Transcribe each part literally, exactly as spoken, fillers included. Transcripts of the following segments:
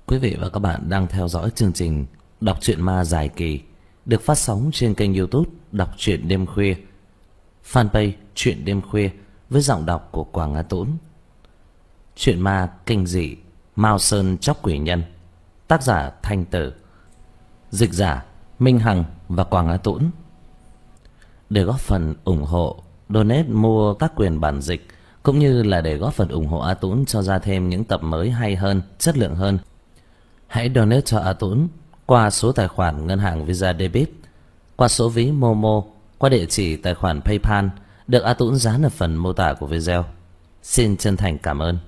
Quý vị và các bạn đang theo dõi chương trình Đọc truyện ma dài kỳ được phát sóng trên kênh YouTube Đọc truyện đêm khuya, fanpage Truyện đêm khuya với giọng đọc của Quảng Á Tũng. Truyện ma kinh dị Mao Sơn Chóc Quỷ Nhân, tác giả Thanh Tử, dịch giả Minh Hằng và Quảng Á Tũng. Để góp phần ủng hộ, donate mua tác quyền bản dịch cũng như là để góp phần ủng hộ A Tũng cho ra thêm những tập mới hay hơn, chất lượng hơn, hãy donate cho A Tũng qua số tài khoản ngân hàng Visa Debit, qua số ví Momo, qua địa chỉ tài khoản PayPal được A Tũng dán ở phần mô tả của video. Xin chân thành cảm ơn.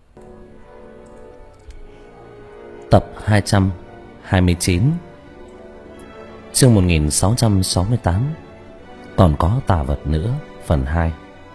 Tập hai trăm hai mươi chín, chương một nghìn sáu trăm sáu mươi tám, còn có tà vật nữa, phần hai.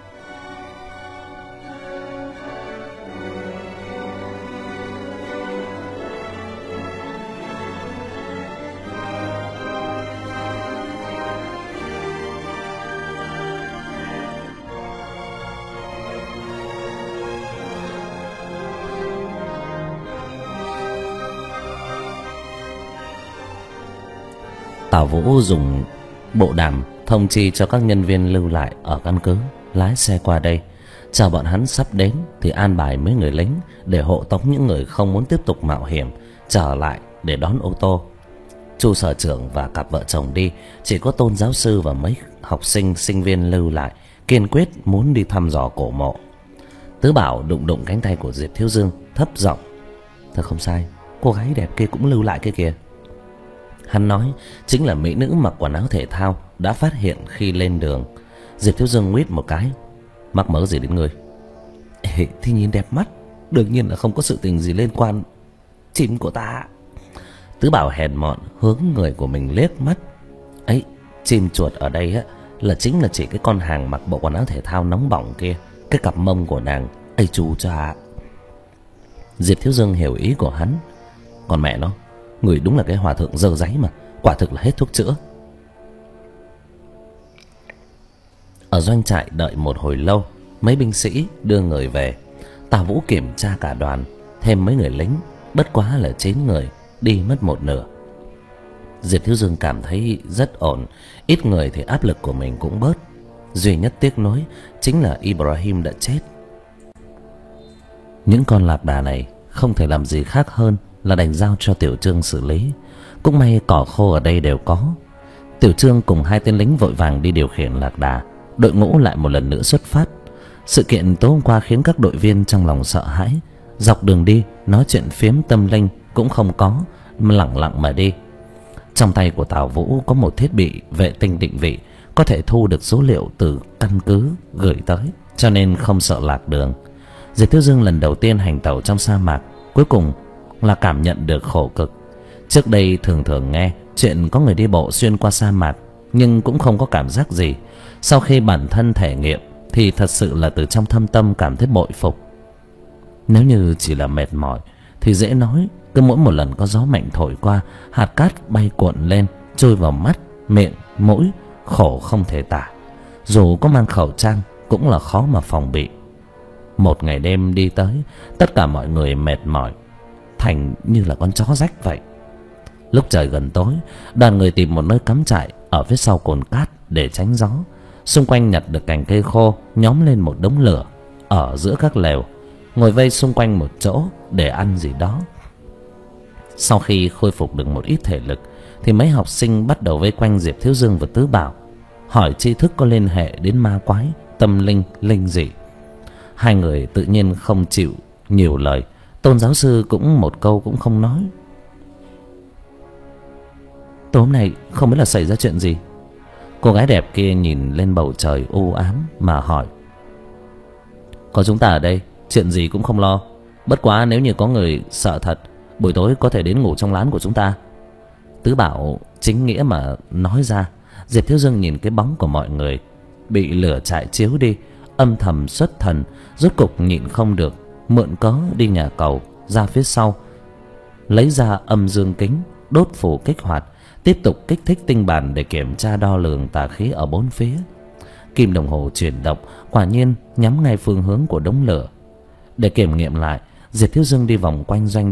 Tào Vũ dùng bộ đàm thông chi cho các nhân viên lưu lại ở căn cứ lái xe qua đây, chờ bọn hắn sắp đến thì an bài mấy người lính để hộ tống những người không muốn tiếp tục mạo hiểm trở lại để đón ô tô. Chu sở trưởng và cặp vợ chồng đi, chỉ có Tôn giáo sư và mấy học sinh sinh viên lưu lại, kiên quyết muốn đi thăm dò cổ mộ. Tứ Bảo đụng đụng cánh tay của Diệp Thiếu Dương, thấp giọng: "Thật không sai, cô gái đẹp kia cũng lưu lại kia kìa." Hắn nói chính là mỹ nữ mặc quần áo thể thao đã phát hiện khi lên đường. Diệp Thiếu Dương nguyết một cái: "Mắc mớ gì đến người?" "Ê, thì nhìn đẹp mắt, đương nhiên là không có sự tình gì liên quan chim của ta." Tứ Bảo hèn mọn hướng người của mình liếc mắt: "Ấy, chim chuột ở đây á là chính là chỉ cái con hàng mặc bộ quần áo thể thao nóng bỏng kia, cái cặp mông của nàng ấy chú cha." Diệp Thiếu Dương hiểu ý của hắn: "Còn mẹ nó, người đúng là cái hòa thượng dơ dáy mà, quả thực là hết thuốc chữa." Ở doanh trại đợi một hồi lâu, mấy binh sĩ đưa người về. Tào Vũ kiểm tra cả đoàn, thêm mấy người lính, bất quá là chín người, đi mất một nửa. Diệp Thiếu Dương cảm thấy rất ổn, ít người thì áp lực của mình cũng bớt. Duy nhất tiếc nuối chính là Ibrahim đã chết. Những con lạc đà này không thể làm gì khác hơn là đành giao cho Tiểu Trương xử lý. Cũng may cỏ khô ở đây đều có. Tiểu Trương cùng hai tên lính vội vàng đi điều khiển lạc đà, đội ngũ lại một lần nữa xuất phát. Sự kiện tối hôm qua khiến các đội viên trong lòng sợ hãi. Dọc đường đi nói chuyện phiếm tâm linh cũng không có, mà lẳng lặng mà đi. Trong tay của Tào Vũ có một thiết bị vệ tinh định vị, có thể thu được số liệu từ căn cứ gửi tới, cho nên không sợ lạc đường. Diệp Thiếu Dương lần đầu tiên hành tẩu trong sa mạc, cuối cùng là cảm nhận được khổ cực. Trước đây thường thường nghe chuyện có người đi bộ xuyên qua sa mạc, nhưng cũng không có cảm giác gì. Sau khi bản thân thể nghiệm thì thật sự là từ trong thâm tâm cảm thấy bội phục. Nếu như chỉ là mệt mỏi thì dễ nói, cứ mỗi một lần có gió mạnh thổi qua, hạt cát bay cuộn lên, trôi vào mắt, miệng, mũi, khổ không thể tả. Dù có mang khẩu trang cũng là khó mà phòng bị. Một ngày đêm đi tới, tất cả mọi người mệt mỏi, thành như là con chó rách vậy. Lúc trời gần tối, đoàn người tìm một nơi cắm trại ở phía sau cồn cát để tránh gió. Xung quanh nhặt được cành cây khô, nhóm lên một đống lửa ở giữa các lều, ngồi vây xung quanh một chỗ để ăn gì đó. Sau khi khôi phục được một ít thể lực thì mấy học sinh bắt đầu vây quanh Diệp Thiếu Dương và Tứ Bảo, hỏi tri thức có liên hệ đến ma quái, tâm linh, linh dị. Hai người tự nhiên không chịu nhiều lời. Tôn giáo sư cũng một câu cũng không nói. "Tối hôm nay không biết là xảy ra chuyện gì?" Cô gái đẹp kia nhìn lên bầu trời u ám mà hỏi. "Có chúng ta ở đây, chuyện gì cũng không lo. Bất quá nếu như có người sợ thật, buổi tối có thể đến ngủ trong lán của chúng ta." Tứ Bảo chính nghĩa mà nói ra. Diệp Thiếu Dương nhìn cái bóng của mọi người bị lửa trại chiếu đi, âm thầm xuất thần, rốt cục nhịn không được, mượn cớ đi nhà cầu ra phía sau, lấy ra âm dương kính, đốt phù kích hoạt, tiếp tục kích thích tinh bản để kiểm tra đo lường tà khí ở bốn phía. Kim đồng hồ chuyển động, quả nhiên nhắm ngay phương hướng của đống lửa. Để kiểm nghiệm lại, Diệp Thiếu Dương đi vòng quanh doanh địa,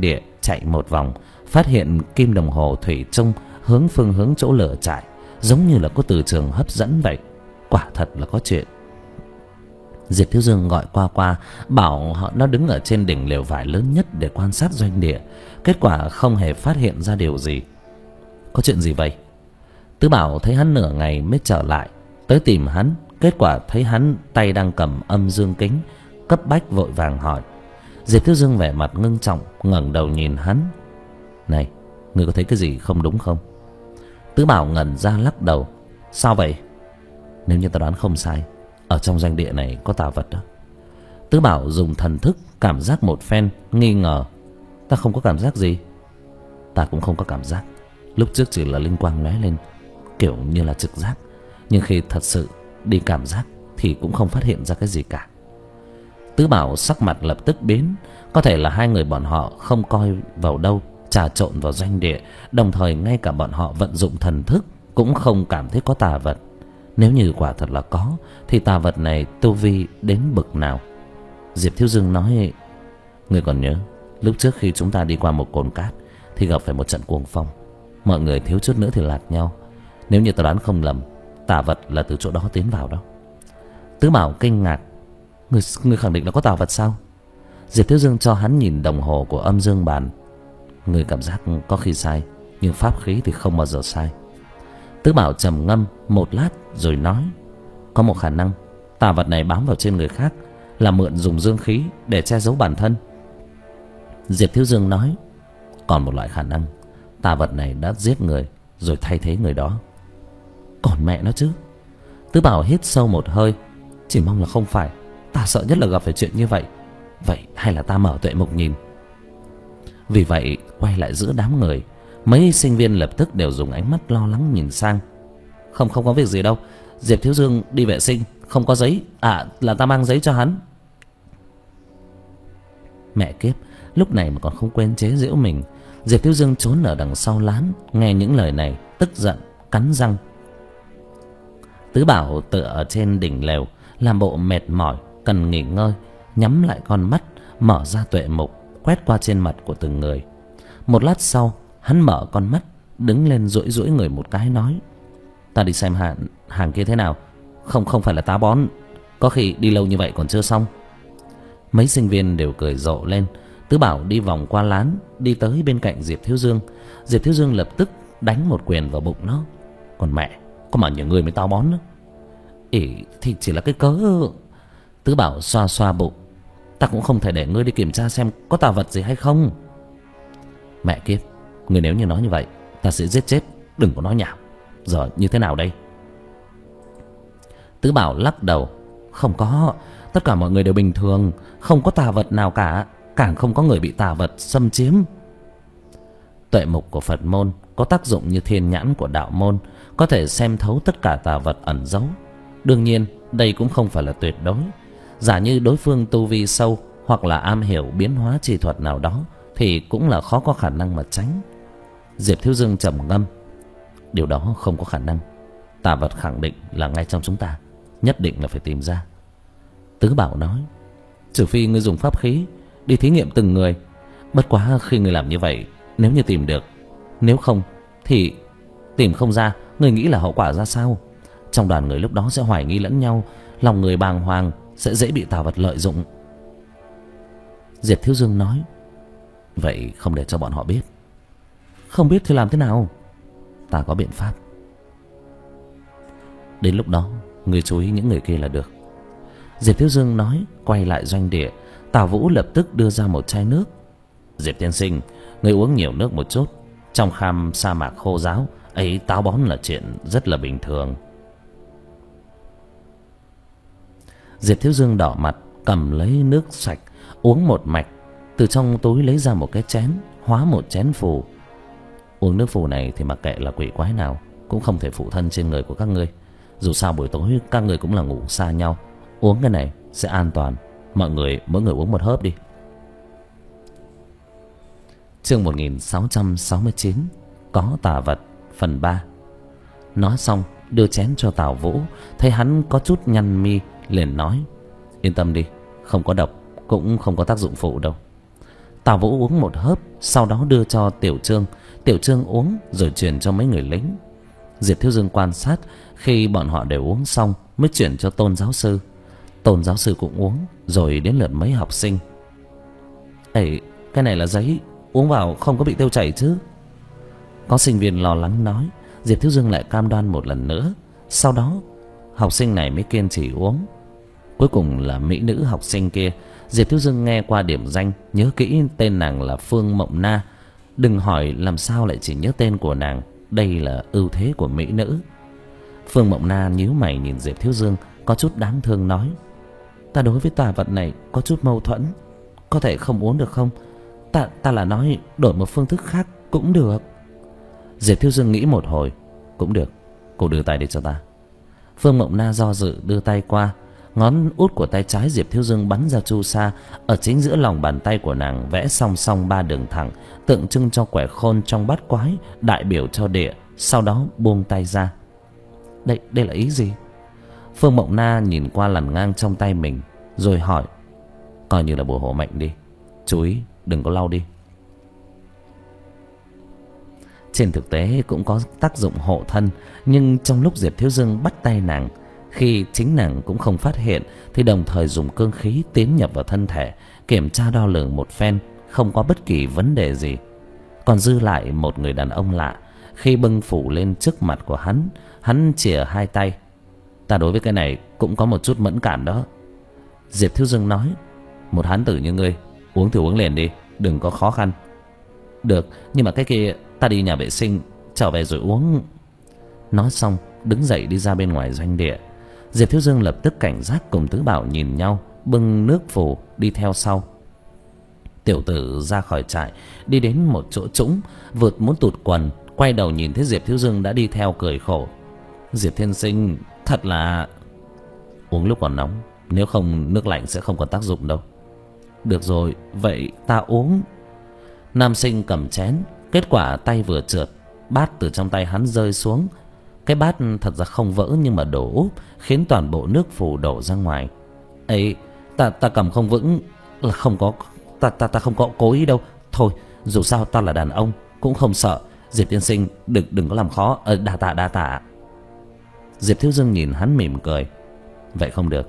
chạy một vòng, phát hiện kim đồng hồ thủy chung hướng phương hướng chỗ lửa trại, giống như là có từ trường hấp dẫn vậy. Quả thật là có chuyện. Diệp Thiếu Dương gọi qua qua, bảo họ nó đứng ở trên đỉnh lều vải lớn nhất để quan sát doanh địa. Kết quả không hề phát hiện ra điều gì. Có chuyện gì vậy? Tứ Bảo thấy hắn nửa ngày mới trở lại, tới tìm hắn. Kết quả thấy hắn tay đang cầm âm dương kính, cấp bách vội vàng hỏi. Diệp Thiếu Dương vẻ mặt ngưng trọng, ngẩng đầu nhìn hắn. Này, ngươi có thấy cái gì không đúng không? Tứ Bảo ngẩn ra lắc đầu. Sao vậy? Nếu như ta đoán không sai, ở trong doanh địa này có tà vật đó. Tứ Bảo dùng thần thức cảm giác một phen, nghi ngờ. Ta không có cảm giác gì. Ta cũng không có cảm giác. Lúc trước chỉ là linh quang lóe lên, kiểu như là trực giác. Nhưng khi thật sự đi cảm giác thì cũng không phát hiện ra cái gì cả. Tứ Bảo sắc mặt lập tức biến. Có thể là hai người bọn họ không coi vào đâu, trà trộn vào doanh địa, đồng thời ngay cả bọn họ vận dụng thần thức cũng không cảm thấy có tà vật. Nếu như quả thật là có, thì tà vật này tu vi đến bậc nào? Diệp Thiếu Dương nói, ngươi còn nhớ lúc trước khi chúng ta đi qua một cồn cát thì gặp phải một trận cuồng phong, mọi người thiếu chút nữa thì lạc nhau. Nếu như ta đoán không lầm, tà vật là từ chỗ đó tiến vào đó. Tứ Bảo kinh ngạc. Ngươi, ngươi khẳng định là có tà vật sao? Diệp Thiếu Dương cho hắn nhìn đồng hồ của âm dương bàn. Ngươi cảm giác có khi sai, nhưng pháp khí thì không bao giờ sai. Tứ Bảo trầm ngâm một lát rồi nói, có một khả năng tà vật này bám vào trên người khác, là mượn dùng dương khí để che giấu bản thân. Diệp Thiếu Dương nói, còn một loại khả năng, tà vật này đã giết người rồi thay thế người đó. Còn mẹ nó chứ. Tứ Bảo hít sâu một hơi. Chỉ mong là không phải. Ta sợ nhất là gặp phải chuyện như vậy. Vậy hay là ta mở tuệ mục nhìn? Vì vậy quay lại giữa đám người, mấy sinh viên lập tức đều dùng ánh mắt lo lắng nhìn sang. Không không có việc gì đâu, Diệp Thiếu Dương đi vệ sinh, không có giấy. À, là ta mang giấy cho hắn. Mẹ kiếp, lúc này mà còn không quên chế giễu mình. Diệp Thiếu Dương trốn ở đằng sau lán, nghe những lời này tức giận cắn răng. Tứ Bảo tựa ở trên đỉnh lều, làm bộ mệt mỏi cần nghỉ ngơi, nhắm lại con mắt, mở ra tuệ mục, quét qua trên mặt của từng người. Một lát sau, hắn mở con mắt, đứng lên duỗi duỗi người một cái nói, ta đi xem hàng, hàng kia thế nào. Không không phải là tá bón, có khi đi lâu như vậy còn chưa xong. Mấy sinh viên đều cười rộ lên. Tứ Bảo đi vòng qua lán, đi tới bên cạnh Diệp Thiếu Dương. Diệp Thiếu Dương lập tức đánh một quyền vào bụng nó. Còn mẹ, có mà nhiều người mới táo bón nữa. Ỉ thì chỉ là cái cớ. Tứ Bảo xoa xoa bụng. Ta cũng không thể để ngươi đi kiểm tra xem có tà vật gì hay không. Mẹ kiếp, ngươi nếu như nói như vậy, ta sẽ giết chết, đừng có nói nhảm. Giờ như thế nào đây? Tứ Bảo lắc đầu. Không có, tất cả mọi người đều bình thường, không có tà vật nào cả, càng không có người bị tà vật xâm chiếm. Tuệ mục của Phật môn có tác dụng như thiên nhãn của đạo môn, có thể xem thấu tất cả tà vật ẩn giấu. Đương nhiên đây cũng không phải là tuyệt đối. Giả như đối phương tu vi sâu hoặc là am hiểu biến hóa chi thuật nào đó thì cũng là khó có khả năng mà tránh. Diệp Thiếu Dương trầm ngâm. Điều đó không có khả năng. Tà vật khẳng định là ngay trong chúng ta, nhất định là phải tìm ra. Tứ Bảo nói, trừ phi ngươi dùng pháp khí đi thí nghiệm từng người. Bất quá khi ngươi làm như vậy, nếu như tìm được, nếu không thì tìm không ra, ngươi nghĩ là hậu quả ra sao? Trong đoàn người lúc đó sẽ hoài nghi lẫn nhau, lòng người bàng hoàng, sẽ dễ bị tà vật lợi dụng. Diệp Thiếu Dương nói, vậy không để cho bọn họ biết. Không biết thì làm thế nào? Ta có biện pháp. Đến lúc đó ngươi chú ý những người kia là được. Diệp Thiếu Dương nói, quay lại doanh địa. Tào Vũ lập tức đưa ra một chai nước. Diệp tiên sinh, ngươi uống nhiều nước một chút. Trong kham sa mạc khô ráo ấy, táo bón là chuyện rất là bình thường. Diệp Thiếu Dương đỏ mặt, cầm lấy nước sạch uống một mạch. Từ trong túi lấy ra một cái chén, hóa một chén phù. Uống nước phù này thì mặc kệ là quỷ quái nào cũng không thể phụ thân trên người của các ngươi. Dù sao buổi tối các ngươi cũng là ngủ xa nhau, uống cái này sẽ an toàn. Mọi người mỗi người uống một hớp đi. Chương một nghìn sáu trăm sáu mươi chín, có tà vật, phần ba. Nói xong đưa chén cho Tào Vũ. Thấy hắn có chút nhăn mi, liền nói, yên tâm đi, không có độc, cũng không có tác dụng phụ đâu. Tào Vũ uống một hớp, sau đó đưa cho Tiểu Trương. Tiểu Trương uống rồi truyền cho mấy người lính. Diệp Thiếu Dương quan sát, khi bọn họ đều uống xong mới chuyển cho Tôn giáo sư. Tôn giáo sư cũng uống, rồi đến lượt mấy học sinh. Ê, cái này là giấy, uống vào không có bị tiêu chảy chứ? Có sinh viên lo lắng nói. Diệp Thiếu Dương lại cam đoan một lần nữa. Sau đó học sinh này mới kiên trì uống. Cuối cùng là mỹ nữ học sinh kia. Diệp Thiếu Dương nghe qua điểm danh, nhớ kỹ tên nàng là Phương Mộng Na. Đừng hỏi làm sao lại chỉ nhớ tên của nàng, đây là ưu thế của mỹ nữ. Phương Mộng Na nhíu mày nhìn Diệp Thiếu Dương, có chút đáng thương nói: Ta đối với tà vật này có chút mâu thuẫn, có thể không uống được không? Ta ta là nói đổi một phương thức khác cũng được. Diệp Thiếu Dương nghĩ một hồi: Cũng được, cô đưa tay đi cho ta. Phương Mộng Na do dự đưa tay qua. Ngón út của tay trái Diệp Thiếu Dương bắn ra chu sa. Ở chính giữa lòng bàn tay của nàng vẽ song song ba đường thẳng, tượng trưng cho quẻ khôn trong bát quái, đại biểu cho địa. Sau đó buông tay ra. Đây, đây là ý gì? Phương Mộng Na nhìn qua lằn ngang trong tay mình, rồi hỏi: Coi như là bùa hộ mệnh đi, chú ý đừng có lau đi. Trên thực tế cũng có tác dụng hộ thân, nhưng trong lúc Diệp Thiếu Dương bắt tay nàng, khi chính nàng cũng không phát hiện, thì đồng thời dùng cương khí tiến nhập vào thân thể, kiểm tra đo lường một phen, không có bất kỳ vấn đề gì. Còn dư lại một người đàn ông lạ. Khi bưng phủ lên trước mặt của hắn, hắn chìa hai tay: Ta đối với cái này cũng có một chút mẫn cảm đó. Diệp Thiếu Dương nói: Một hán tử như ngươi, uống thì uống liền đi, đừng có khó khăn. Được, nhưng mà cái kia ta đi nhà vệ sinh, trở về rồi uống. Nói xong đứng dậy đi ra bên ngoài doanh địa. Diệp Thiếu Dương lập tức cảnh giác cùng Tứ Bảo nhìn nhau, bưng nước phù đi theo sau. Tiểu tử ra khỏi trại, đi đến một chỗ trũng, vượt muốn tụt quần, quay đầu nhìn thấy Diệp Thiếu Dương đã đi theo, cười khổ: Diệp tiên sinh, thật là... Uống lúc còn nóng, nếu không nước lạnh sẽ không còn tác dụng đâu. Được rồi, vậy ta uống. Nam sinh cầm chén, kết quả tay vừa trượt, bát từ trong tay hắn rơi xuống. Cái bát thật ra không vỡ nhưng mà đổ úp, khiến toàn bộ nước phù đổ ra ngoài. Ấy, ta ta cầm không vững, là không có, ta ta ta không có cố ý đâu. Thôi, dù sao ta là đàn ông cũng không sợ. Diệp tiên sinh đừng đừng có làm khó. Ờ, đa tạ đa tạ. Diệp Thiếu Dương nhìn hắn mỉm cười: Vậy không được.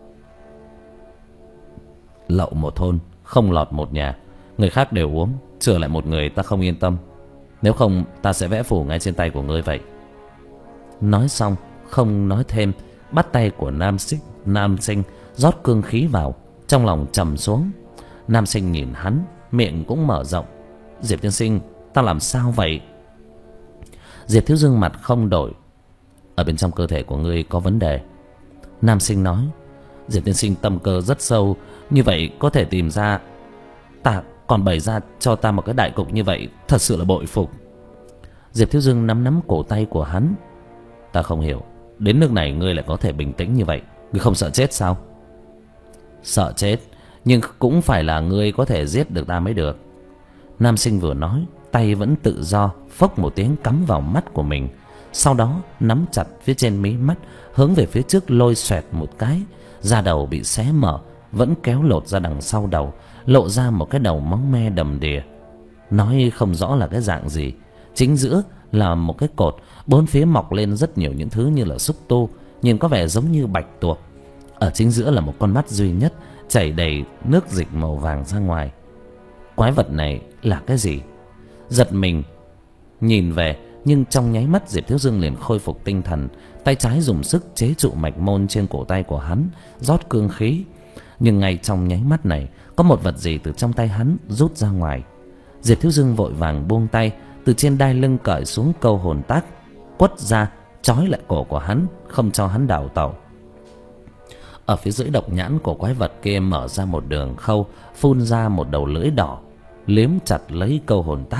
Lậu một thôn, không lọt một nhà. Người khác đều uống, chừa lại một người ta không yên tâm. Nếu không ta sẽ vẽ phù ngay trên tay của ngươi vậy. Nói xong không nói thêm, bắt tay của nam sinh nam sinh rót cương khí vào, trong lòng trầm xuống. Nam sinh nhìn hắn, miệng cũng mở rộng: Diệp tiên sinh, ta làm sao vậy? Diệp Thiếu Dương mặt không đổi: Ở bên trong cơ thể của ngươi có vấn đề. Nam sinh nói: Diệp tiên sinh tâm cơ rất sâu, như vậy có thể tìm ra. Ta còn bày ra cho ta một cái đại cục như vậy, thật sự là bội phục. Diệp Thiếu Dương nắm nắm cổ tay của hắn: Ta không hiểu, đến nước này ngươi lại có thể bình tĩnh như vậy. Ngươi không sợ chết sao? Sợ chết, nhưng cũng phải là ngươi có thể giết được ta mới được. Nam sinh vừa nói, tay vẫn tự do, phốc một tiếng cắm vào mắt của mình. Sau đó nắm chặt phía trên mí mắt, hướng về phía trước lôi xoẹt một cái. Da đầu bị xé mở, vẫn kéo lột ra đằng sau đầu, lộ ra một cái đầu máu me đầm đìa. Nói không rõ là cái dạng gì. Chính giữa là một cái cột, bốn phía mọc lên rất nhiều những thứ như là xúc tu, nhìn có vẻ giống như bạch tuộc. Ở chính giữa là một con mắt duy nhất, chảy đầy nước dịch màu vàng ra ngoài. Quái vật này là cái gì? Giật mình nhìn về, nhưng trong nháy mắt Diệp Thiếu Dương liền khôi phục tinh thần. Tay trái dùng sức chế trụ mạch môn trên cổ tay của hắn, rót cương khí. Nhưng ngay trong nháy mắt này, có một vật gì từ trong tay hắn rút ra ngoài. Diệp Thiếu Dương vội vàng buông tay, từ trên đai lưng cởi xuống câu hồn tác, quất ra trói lại cổ của hắn, không cho hắn đào tẩu. Ở phía dưới độc nhãn của quái vật kia mở ra một đường khâu, phun ra một đầu lưỡi đỏ, liếm chặt lấy câu hồn tác.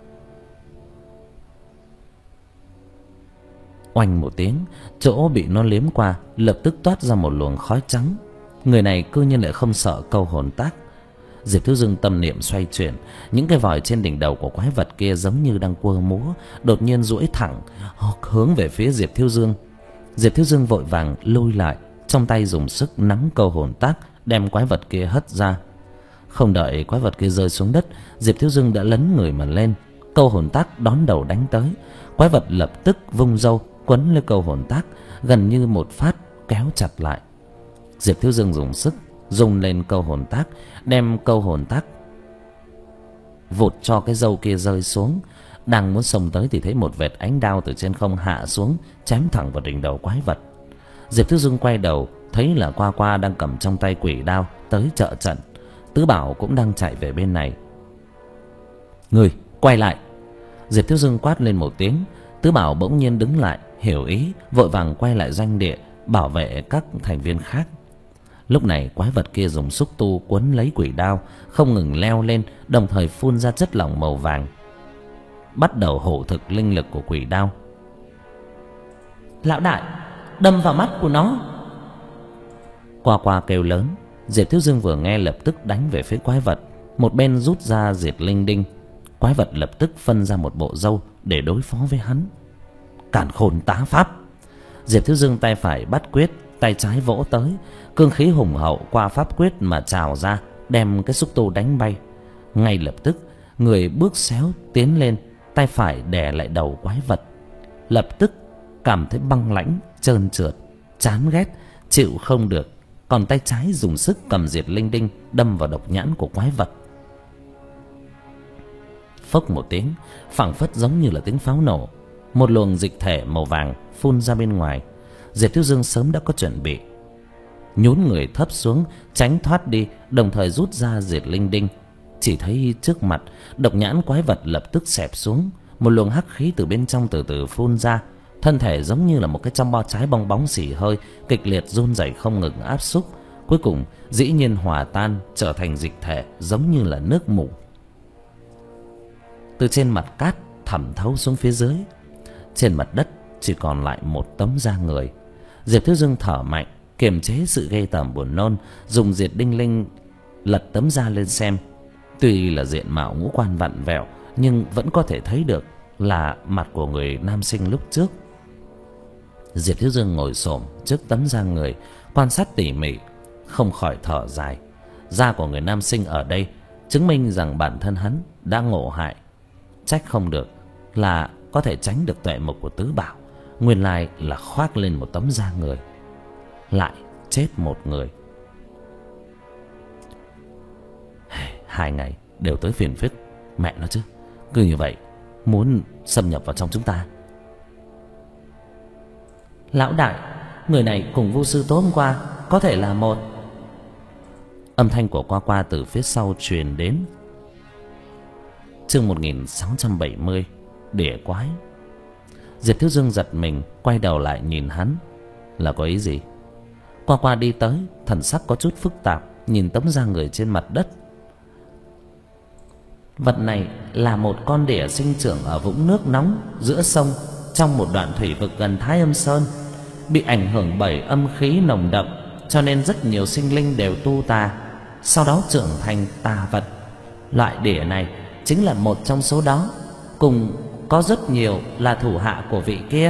Oanh một tiếng, chỗ bị nó liếm qua lập tức toát ra một luồng khói trắng. Người này cư nhiên lại không sợ câu hồn tác. Diệp Thiếu Dương tâm niệm xoay chuyển, những cái vòi trên đỉnh đầu của quái vật kia giống như đang quơ múa, đột nhiên duỗi thẳng hướng về phía Diệp Thiếu Dương. Diệp Thiếu Dương vội vàng lui lại, trong tay dùng sức nắm câu hồn tác, đem quái vật kia hất ra. Không đợi quái vật kia rơi xuống đất, Diệp Thiếu Dương đã lấn người mà lên, câu hồn tác đón đầu đánh tới. Quái vật lập tức vung râu quấn lấy câu hồn tác, gần như một phát kéo chặt lại. Diệp Thiếu Dương dùng sức dùng lên câu hồn tác, đem câu hồn tác vụt cho cái râu kia rơi xuống. Đang muốn xông tới thì thấy một vệt ánh đao từ trên không hạ xuống, chém thẳng vào đỉnh đầu quái vật. Diệp Thiếu Dương quay đầu thấy là Qua Qua đang cầm trong tay quỷ đao tới trợ trận. Tứ Bảo cũng đang chạy về bên này. Người quay lại! Diệp Thiếu Dương quát lên một tiếng. Tứ Bảo bỗng nhiên đứng lại, hiểu ý, vội vàng quay lại doanh địa bảo vệ các thành viên khác. Lúc này quái vật kia dùng xúc tu quấn lấy quỷ đao, không ngừng leo lên, đồng thời phun ra chất lỏng màu vàng, bắt đầu hổ thực linh lực của quỷ đao. Lão đại, đâm vào mắt của nó! Qua Qua kêu lớn. Diệp Thiếu Dương vừa nghe lập tức đánh về phía quái vật, một bên rút ra diệt linh đinh. Quái vật lập tức phân ra một bộ râu để đối phó với hắn. Càn khôn tá pháp! Diệp Thiếu Dương tay phải bắt quyết, tay trái vỗ tới, cương khí hùng hậu qua pháp quyết mà trào ra, đem cái xúc tu đánh bay. Ngay lập tức người bước xéo tiến lên, tay phải đè lại đầu quái vật. Lập tức cảm thấy băng lãnh, trơn trượt, chán ghét, chịu không được. Còn tay trái dùng sức cầm diệt linh đinh đâm vào độc nhãn của quái vật. Phốc một tiếng, phảng phất giống như là tiếng pháo nổ, một luồng dịch thể màu vàng phun ra bên ngoài. Diệp Thiếu Dương sớm đã có chuẩn bị, nhún người thấp xuống tránh thoát đi, đồng thời rút ra diệt linh đinh. Chỉ thấy trước mặt độc nhãn quái vật lập tức xẹp xuống, một luồng hắc khí từ bên trong từ từ phun ra. Thân thể giống như là một cái trong bao trái bong bóng xì hơi, kịch liệt run rẩy không ngừng áp xúc, cuối cùng dĩ nhiên hòa tan trở thành dịch thể giống như là nước mù. Từ trên mặt cát thẩm thấu xuống phía dưới, trên mặt đất chỉ còn lại một tấm da người. Diệp Thiếu Dương thở mạnh, kiềm chế sự ghê tởm buồn nôn, dùng diệt đinh linh lật tấm da lên xem. Tuy là diện mạo ngũ quan vặn vẹo, nhưng vẫn có thể thấy được là mặt của người nam sinh lúc trước. Diệp Thiếu Dương ngồi xổm trước tấm da người, quan sát tỉ mỉ, không khỏi thở dài. Da của người nam sinh ở đây chứng minh rằng bản thân hắn đã ngộ hại. Trách không được là có thể tránh được tuệ mục của Tứ Bảo, nguyên lai là khoác lên một tấm da người. Lại chết một người. Hai ngày đều tới phiền phức, mẹ nó chứ. Cứ như vậy muốn xâm nhập vào trong chúng ta. Lão đại, người này cùng Vu sư tối hôm qua có thể là một. Âm thanh của Qua Qua từ phía sau truyền đến. Chương một nghìn sáu trăm bảy mươi, Đỉa quái. Diệp Thiếu Dương giật mình, quay đầu lại nhìn hắn. Là có ý gì? Qua Qua đi tới, thần sắc có chút phức tạp, nhìn tấm da người trên mặt đất. Vật này là một con đỉa sinh trưởng ở vũng nước nóng giữa sông, trong một đoạn thủy vực gần Thái Âm Sơn. Bị ảnh hưởng bởi âm khí nồng đậm, cho nên rất nhiều sinh linh đều tu tà, sau đó trưởng thành tà vật. Loại đỉa này chính là một trong số đó, cùng có rất nhiều là thủ hạ của vị kia.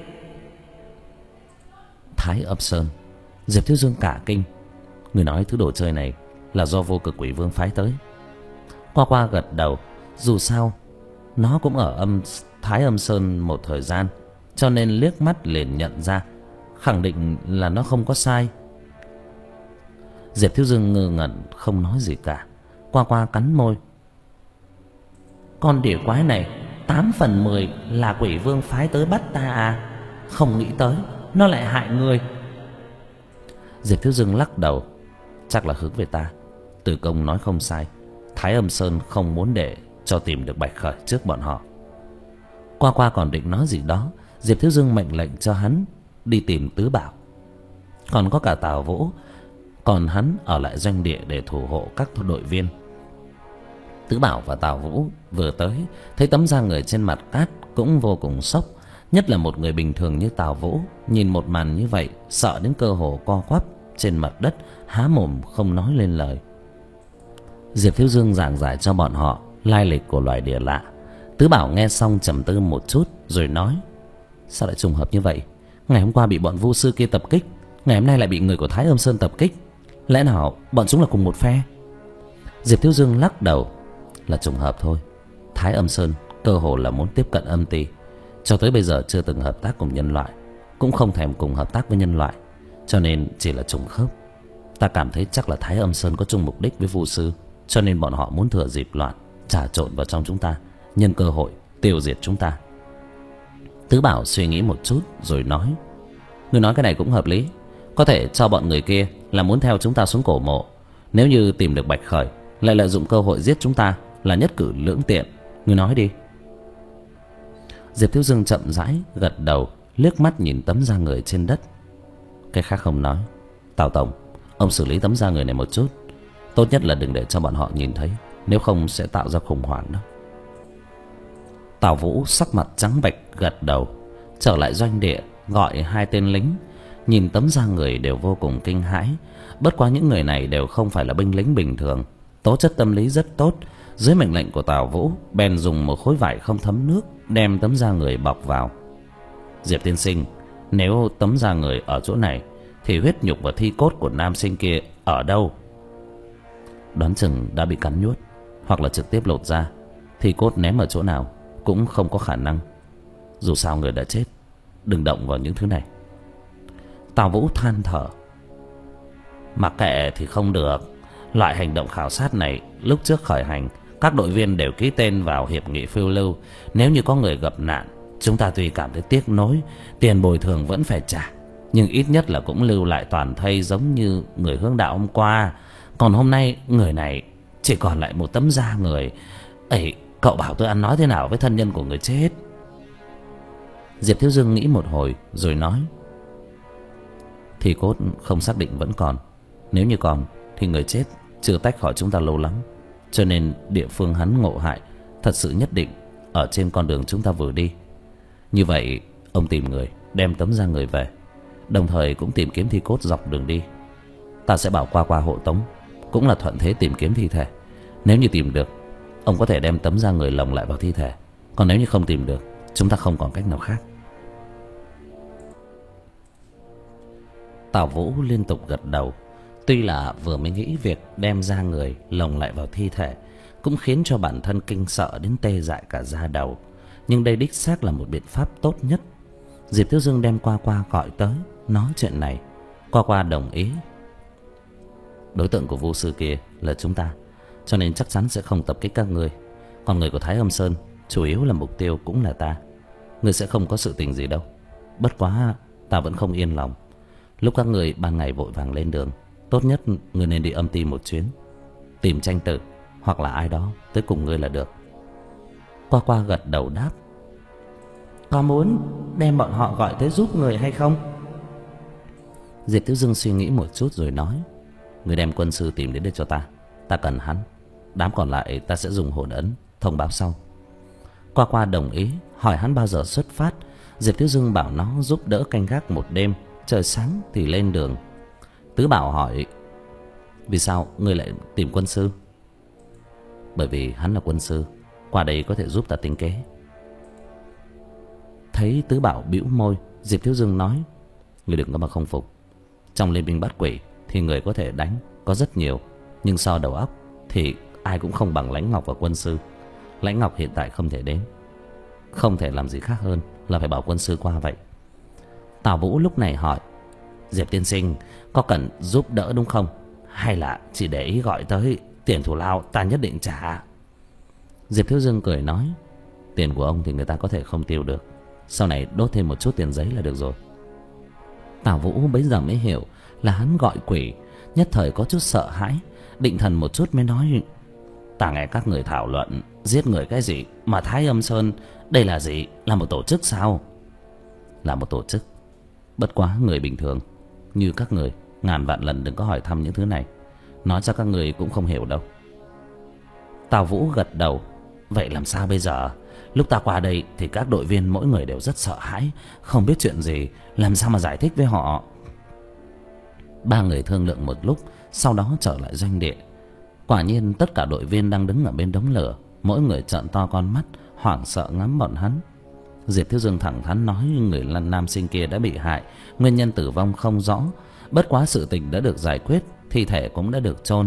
Thái Âm Sơn. Diệp Thiếu Dương cả kinh. Người nói thứ đồ chơi này là do Vô Cực Quỷ Vương phái tới. Qua Qua gật đầu. Dù sao nó cũng ở âm Thái Âm Sơn một thời gian, cho nên liếc mắt liền nhận ra, khẳng định là nó không có sai. Diệp Thiếu Dương ngơ ngẩn không nói gì cả. Qua Qua cắn môi. Con đỉa quái này tám phần mười là Quỷ Vương phái tới bắt ta à? Không nghĩ tới nó lại hại người. Diệp Thiếu Dương lắc đầu. Chắc là hướng về ta. Từ Công nói không sai, Thái Âm Sơn không muốn để cho tìm được Bạch Khởi trước bọn họ. Qua Qua còn định nói gì đó, Diệp Thiếu Dương mệnh lệnh cho hắn đi tìm Tứ Bảo, còn có cả Tào Vũ, còn hắn ở lại doanh địa để thủ hộ các đội viên. Tứ Bảo và Tào Vũ vừa tới, thấy tấm da người trên mặt cát cũng vô cùng sốc. Nhất là một người bình thường như Tào Vũ, nhìn một màn như vậy sợ đến cơ hồ co quắp trên mặt đất, há mồm không nói lên lời. Diệp Thiếu Dương giảng giải cho bọn họ lai lịch của loài đỉa lạ. Tứ Bảo nghe xong trầm tư một chút rồi nói: Sao lại trùng hợp như vậy? Ngày hôm qua bị bọn Vu sư kia tập kích, ngày hôm nay lại bị người của Thái Âm Sơn tập kích. Lẽ nào bọn chúng là cùng một phe? Diệp Thiếu Dương lắc đầu. Là trùng hợp thôi. Thái Âm Sơn cơ hồ là muốn tiếp cận âm ty, cho tới bây giờ chưa từng hợp tác cùng nhân loại, cũng không thèm cùng hợp tác với nhân loại, cho nên chỉ là trùng khớp. Ta cảm thấy chắc là Thái Âm Sơn có chung mục đích với Vu sư, cho nên bọn họ muốn thừa dịp loạn trà trộn vào trong chúng ta, nhân cơ hội tiêu diệt chúng ta. Tứ Bảo suy nghĩ một chút rồi nói: Ngươi nói cái này cũng hợp lý. Có thể cho bọn người kia là muốn theo chúng ta xuống cổ mộ. Nếu như tìm được Bạch Khởi, lại lợi dụng cơ hội giết chúng ta, là nhất cử lưỡng tiện. Ngươi nói đi. Diệp Thiếu Dương chậm rãi gật đầu, liếc mắt nhìn tấm da người trên đất. Cái khác không nói. Tào tổng, ông xử lý tấm da người này một chút. Tốt nhất là đừng để cho bọn họ nhìn thấy, nếu không sẽ tạo ra khủng hoảng đó. Tào Vũ sắc mặt trắng bệch gật đầu, trở lại doanh địa gọi hai tên lính. Nhìn tấm da người đều vô cùng kinh hãi. Bất quá những người này đều không phải là binh lính bình thường, tố chất tâm lý rất tốt. Dưới mệnh lệnh của Tào Vũ, bèn dùng một khối vải không thấm nước đem tấm da người bọc vào. Diệp tiên sinh, nếu tấm da người ở chỗ này thì huyết nhục và thi cốt của nam sinh kia ở đâu? Đoán chừng đã bị cắn nuốt, hoặc là trực tiếp lột ra. Thi cốt ném ở chỗ nào cũng không có khả năng. Dù sao người đã chết, đừng động vào những thứ này. Tào Vũ than thở. Mặc kệ thì không được. Loại hành động khảo sát này lúc trước khởi hành, các đội viên đều ký tên vào hiệp nghị phiêu lưu. Nếu như có người gặp nạn, chúng ta tuy cảm thấy tiếc nối, tiền bồi thường vẫn phải trả, nhưng ít nhất là cũng lưu lại toàn thây, giống như người hướng đạo hôm qua. Còn hôm nay người này chỉ còn lại một tấm da người. Ấy, cậu bảo tôi ăn nói thế nào với thân nhân của người chết? Diệp Thiếu Dương nghĩ một hồi rồi nói: Thì cốt không xác định vẫn còn. Nếu như còn thì người chết chưa tách khỏi chúng ta lâu lắm, cho nên địa phương hắn ngộ hại thật sự nhất định ở trên con đường chúng ta vừa đi. Như vậy ông tìm người đem tấm da người về, đồng thời cũng tìm kiếm thi cốt dọc đường đi. Ta sẽ bảo qua qua hộ tống, cũng là thuận thế tìm kiếm thi thể. Nếu như tìm được, ông có thể đem tấm da người lồng lại vào thi thể. Còn nếu như không tìm được, chúng ta không còn cách nào khác. Tào Vũ liên tục gật đầu. Tuy là vừa mới nghĩ việc đem da người lồng lại vào thi thể cũng khiến cho bản thân kinh sợ đến tê dại cả da đầu, nhưng đây đích xác là một biện pháp tốt nhất. Diệp Thiếu Dương đem Qua Qua gọi tới nói chuyện này. Qua Qua đồng ý. Đối tượng của Vu sư kia là chúng ta, cho nên chắc chắn sẽ không tập kích các ngươi. Còn người của Thái Âm Sơn chủ yếu là mục tiêu cũng là ta. Ngươi sẽ không có sự tình gì đâu. Bất quá ta vẫn không yên lòng. Lúc các người ban ngày vội vàng lên đường, tốt nhất ngươi nên đi âm ty một chuyến, tìm Tranh Tử hoặc là ai đó tới cùng ngươi là được. Qua Qua gật đầu đáp: Có muốn đem bọn họ gọi tới giúp người hay không? Diệp Thiếu Dương suy nghĩ một chút rồi nói: Người đem quân sư tìm đến đây cho ta, ta cần hắn. Đám còn lại ta sẽ dùng hồn ấn thông báo sau. Qua Qua đồng ý, hỏi hắn bao giờ xuất phát. Diệp Thiếu Dương bảo nó giúp đỡ canh gác một đêm, trời sáng thì lên đường. Tứ Bảo hỏi: Vì sao ngươi lại tìm quân sư? Bởi vì hắn là quân sư, qua đây có thể giúp ta tính kế. Thấy Tứ Bảo bĩu môi, Diệp Thiếu Dương nói: Ngươi đừng có mà không phục. Trong liên minh bắt quỷ thì người có thể đánh có rất nhiều, nhưng so đầu óc thì ai cũng không bằng Lãnh Ngọc và quân sư. Lãnh Ngọc hiện tại không thể đến, không thể làm gì khác hơn là phải bảo quân sư qua vậy. Tào Vũ lúc này hỏi: Diệp tiên sinh có cần giúp đỡ đúng không? Hay là chỉ để ý gọi tới, tiền thù lao ta nhất định trả? Diệp Thiếu Dương cười nói: Tiền của ông thì người ta có thể không tiêu được, sau này đốt thêm một chút tiền giấy là được rồi. Tào Vũ bấy giờ mới hiểu là hắn gọi quỷ, nhất thời có chút sợ hãi, định thần một chút mới nói: Ta nghe các người thảo luận giết người cái gì mà Thái Âm Sơn đây là gì? Là một tổ chức sao? Là một tổ chức. Bất quá người bình thường như các người ngàn vạn lần đừng có hỏi thăm những thứ này, nói cho các người cũng không hiểu đâu. Tào Vũ gật đầu: Vậy làm sao bây giờ? Lúc ta qua đây thì các đội viên mỗi người đều rất sợ hãi, không biết chuyện gì, làm sao mà giải thích với họ? Ba người thương lượng một lúc, sau đó trở lại doanh địa. Quả nhiên tất cả đội viên đang đứng ở bên đống lửa, mỗi người trợn to con mắt, hoảng sợ ngắm bọn hắn. Diệp Thiếu Dương thẳng thắn nói người nam sinh kia đã bị hại, nguyên nhân tử vong không rõ. Bất quá sự tình đã được giải quyết, thi thể cũng đã được chôn.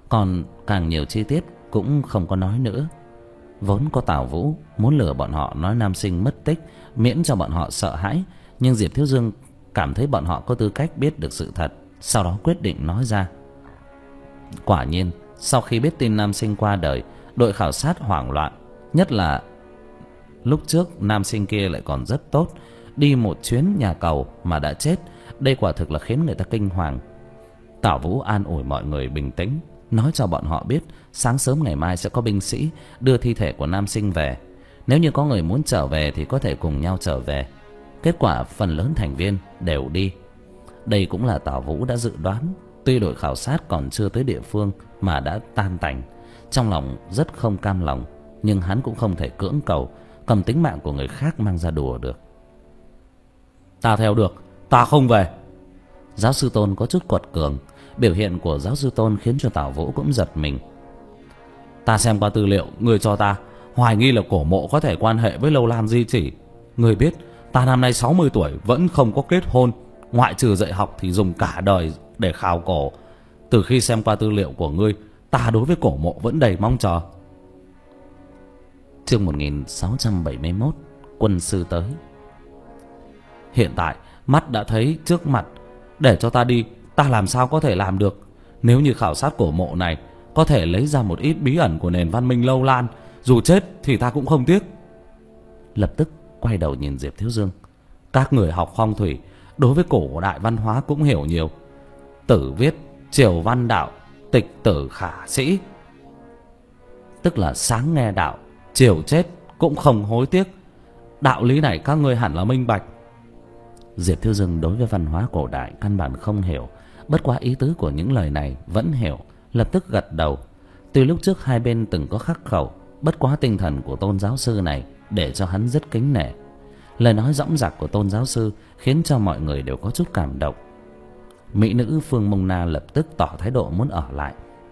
Còn càng nhiều chi tiết cũng không có nói nữa. Vốn có Tào Vũ muốn lừa bọn họ nói nam sinh mất tích miễn cho bọn họ sợ hãi, nhưng Diệp Thiếu Dương cảm thấy bọn họ có tư cách biết được sự thật, sau đó quyết định nói ra. Quả nhiên, sau khi biết tin nam sinh qua đời, đội khảo sát hoảng loạn, nhất là lúc trước nam sinh kia lại còn rất tốt, đi một chuyến nhà cầu mà đã chết. Đây quả thực là khiến người ta kinh hoàng. Tào Vũ an ủi mọi người bình tĩnh, nói cho bọn họ biết sáng sớm ngày mai sẽ có binh sĩ đưa thi thể của nam sinh về. Nếu như có người muốn trở về thì có thể cùng nhau trở về. Kết quả phần lớn thành viên đều đi. Đây cũng là Tào Vũ đã dự đoán. Tuy đội khảo sát còn chưa tới địa phương mà đã tan tành, trong lòng rất không cam lòng, nhưng hắn cũng không thể cưỡng cầu cầm tính mạng của người khác mang ra đùa được. Ta theo được, ta không về. Giáo sư Tôn có chút quật cường. Biểu hiện của giáo sư Tôn khiến cho Tào Vũ cũng giật mình. Ta xem qua tư liệu người cho ta, hoài nghi là cổ mộ có thể quan hệ với Lâu Lan Di Chỉ. Người biết ta năm nay sáu mươi tuổi vẫn không có kết hôn, ngoại trừ dạy học thì dùng cả đời để khảo cổ. Từ khi xem qua tư liệu của ngươi, ta đối với cổ mộ vẫn đầy mong chờ. Chương một nghìn sáu trăm bảy mươi mốt. Quân sư tới. Hiện tại mắt đã thấy trước mặt, để cho ta đi, ta làm sao có thể làm được. Nếu như khảo sát cổ mộ này có thể lấy ra một ít bí ẩn của nền văn minh Lâu Lan, dù chết thì ta cũng không tiếc. Lập tức quay đầu nhìn Diệp Thiếu Dương. Các người học phong thủy, đối với cổ đại văn hóa cũng hiểu nhiều. Tử viết triều văn đạo, tịch tử khả sĩ, tức là sáng nghe đạo, chiều chết cũng không hối tiếc. Đạo lý này các ngươi hẳn là minh bạch. Diệp Thiếu Dương đối với văn hóa cổ đại căn bản không hiểu, bất quá ý tứ của những lời này vẫn hiểu, lập tức gật đầu. Từ lúc trước hai bên từng có khắc khẩu, bất quá tinh thần của Tôn giáo sư này để cho hắn rất kính nể. Lời nói dõng dạc của Tôn giáo sư khiến cho mọi người đều có chút cảm động. Mỹ nữ Phương Mông Na lập tức tỏ thái độ muốn ở lại.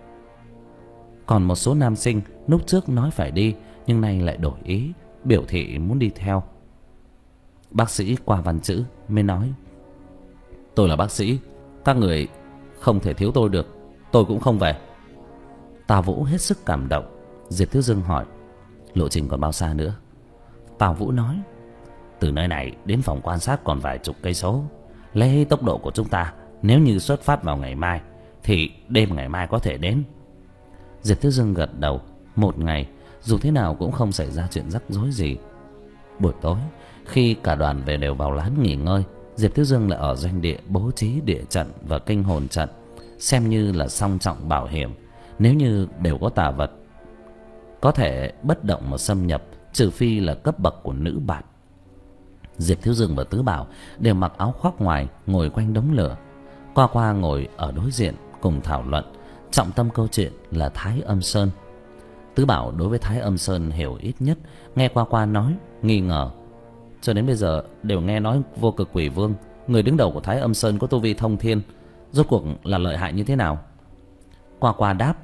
Còn một số nam sinh lúc trước nói phải đi nhưng nay lại đổi ý, biểu thị muốn đi theo. Bác sĩ Qua Văn Chữ mới nói: tôi là bác sĩ, các người không thể thiếu tôi được, tôi cũng không về. Tào Vũ hết sức cảm động. Diệp Thiếu Dương hỏi: lộ trình còn bao xa nữa? Tào Vũ nói: từ nơi này đến phòng quan sát còn vài chục cây số. Lấy tốc độ của chúng ta, nếu như xuất phát vào ngày mai thì đêm ngày mai có thể đến. Diệp Thiếu Dương gật đầu. Một ngày dù thế nào cũng không xảy ra chuyện rắc rối gì. Buổi tối khi cả đoàn về đều vào lán nghỉ ngơi, Diệp Thiếu Dương lại ở doanh địa bố trí địa trận và kinh hồn trận, xem như là song trọng bảo hiểm. Nếu như đều có tà vật có thể bất động mà xâm nhập, trừ phi là cấp bậc của nữ bạt. Diệp Thiếu Dương và Tứ Bảo đều mặc áo khoác ngoài, ngồi quanh đống lửa. Qua Qua ngồi ở đối diện cùng thảo luận. Trọng tâm câu chuyện là Thái Âm Sơn. Tứ Bảo đối với Thái Âm Sơn hiểu ít nhất, nghe Qua Qua nói nghi ngờ. Cho đến bây giờ đều nghe nói Vô Cực Quỷ Vương, người đứng đầu của Thái Âm Sơn, có tu vi thông thiên. Rốt cuộc là lợi hại như thế nào? Qua Qua đáp: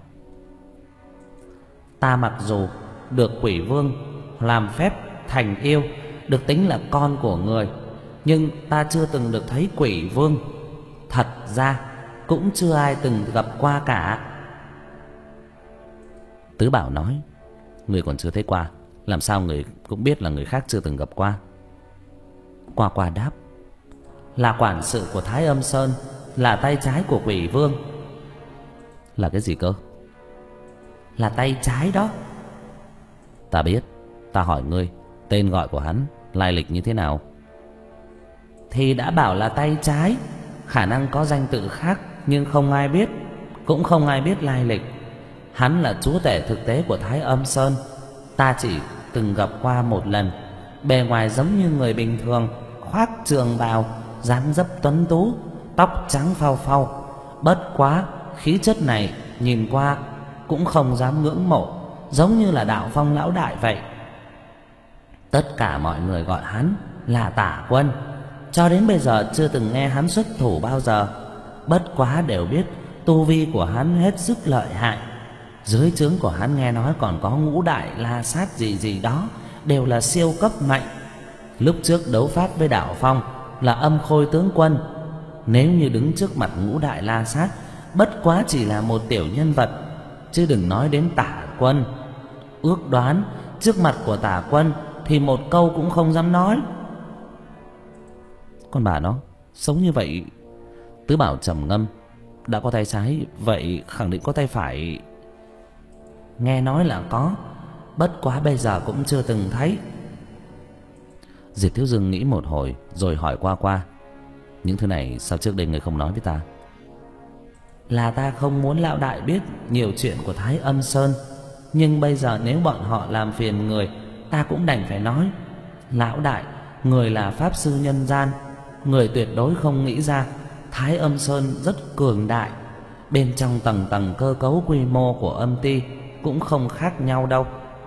ta mặc dù được Quỷ Vương làm phép thành yêu, được tính là con của người, nhưng ta chưa từng được thấy Quỷ Vương. Thật ra cũng chưa ai từng gặp qua cả. Tứ Bảo nói: người còn chưa thấy qua, làm sao người cũng biết là người khác chưa từng gặp qua? Qua Qua đáp: là quản sự của Thái Âm Sơn, là tay trái của Quỷ Vương. Là cái gì cơ? Là tay trái đó. Ta biết, ta hỏi ngươi, tên gọi của hắn, lai lịch như thế nào? Thì đã bảo là tay trái, khả năng có danh tự khác nhưng không ai biết, cũng không ai biết lai lịch. Hắn là chúa tể thực tế của Thái Âm Sơn. Ta chỉ từng gặp qua một lần. Bề ngoài giống như người bình thường, khoác trường bào, dáng dấp tuấn tú, tóc trắng phau phau. Bất quá khí chất này nhìn qua cũng không dám ngưỡng mộ, giống như là đạo phong lão đại vậy. Tất cả mọi người gọi hắn là Tả Quân. Cho đến bây giờ chưa từng nghe hắn xuất thủ bao giờ. Bất quá đều biết tu vi của hắn hết sức lợi hại. Dưới trướng của hắn nghe nói còn có ngũ đại la sát gì gì đó, đều là siêu cấp mạnh. Lúc trước đấu pháp với Đạo Phong là Âm Khôi tướng quân. Nếu như đứng trước mặt ngũ đại la sát, bất quá chỉ là một tiểu nhân vật, chứ đừng nói đến Tả Quân. Ước đoán trước mặt của Tả Quân thì một câu cũng không dám nói. Con bà nó, sống như vậy. Tứ Bảo trầm ngâm. Đã có tay trái, vậy khẳng định có tay phải. Nghe nói là có, bất quá bây giờ cũng chưa từng thấy. Diệp Thiếu Dương nghĩ một hồi rồi hỏi qua qua. Những thứ này sao trước đây người không nói với ta? Là ta không muốn lão đại biết nhiều chuyện của Thái Âm Sơn, nhưng bây giờ nếu bọn họ làm phiền người, ta cũng đành phải nói. Lão đại, người là pháp sư nhân gian, người tuyệt đối không nghĩ ra Thái Âm Sơn rất cường đại. Bên trong tầng tầng cơ cấu quy mô của âm ty cũng không khác nhau đâu.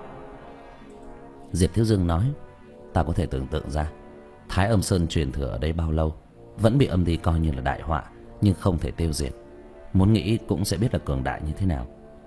Diệp Thiếu Dương nói, ta có thể tưởng tượng ra Thái Âm Sơn truyền thừa ở đây bao lâu, vẫn bị âm ty coi như là đại họa, nhưng không thể tiêu diệt. Muốn nghĩ cũng sẽ biết là cường đại như thế nào.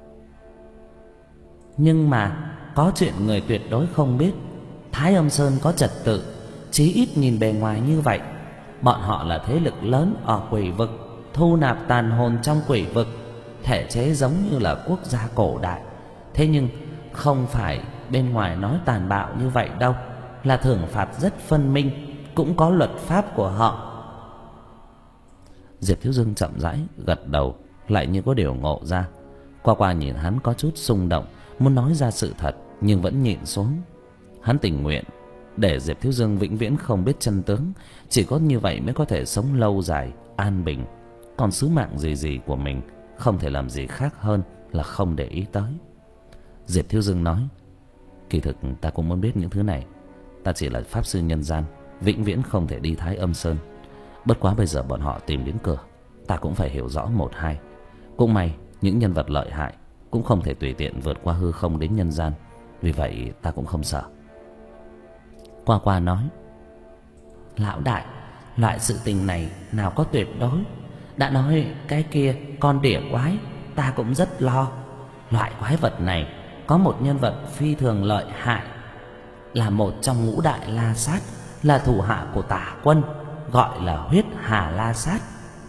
Nhưng mà có chuyện người tuyệt đối không biết. Thái Âm Sơn có trật tự, chí ít nhìn bề ngoài như vậy. Bọn họ là thế lực lớn ở quỷ vực, thu nạp tàn hồn trong quỷ vực, thể chế giống như là quốc gia cổ đại. Thế nhưng không phải bên ngoài nói tàn bạo như vậy đâu, là thưởng phạt rất phân minh, cũng có luật pháp của họ. Diệp Thiếu Dương chậm rãi gật đầu, lại như có điều ngộ ra. Qua qua nhìn hắn có chút xung động, muốn nói ra sự thật nhưng vẫn nhịn xuống. Hắn tình nguyện để Diệp Thiếu Dương vĩnh viễn không biết chân tướng, chỉ có như vậy mới có thể sống lâu dài, an bình. Còn sứ mạng gì gì của mình không thể làm gì khác hơn là không để ý tới. Diệp Thiếu Dương nói, kỳ thực ta cũng muốn biết những thứ này. Ta chỉ là pháp sư nhân gian, vĩnh viễn không thể đi Thái Âm Sơn. Bất quá bây giờ bọn họ tìm đến cửa, ta cũng phải hiểu rõ một hai. Cũng may những nhân vật lợi hại cũng không thể tùy tiện vượt qua hư không đến nhân gian, vì vậy ta cũng không sợ. Qua qua nói, lão đại, loại sự tình này nào có tuyệt đối. Đã nói cái kia con đỉa quái, ta cũng rất lo. Loại quái vật này có một nhân vật phi thường lợi hại, là một trong ngũ đại la sát, là thủ hạ của Tả Quân, gọi là Huyết Hà La Sát.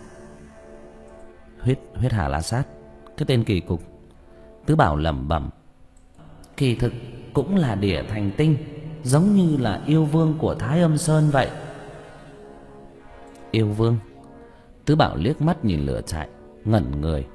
Huyết Huyết Hà La Sát, cái tên kỳ cục. Tứ Bảo lẩm bẩm, kỳ thực cũng là đỉa thành tinh, giống như là yêu vương của Thái Âm Sơn vậy. Yêu vương? Tứ Bảo liếc mắt nhìn lửa trại, ngẩn người.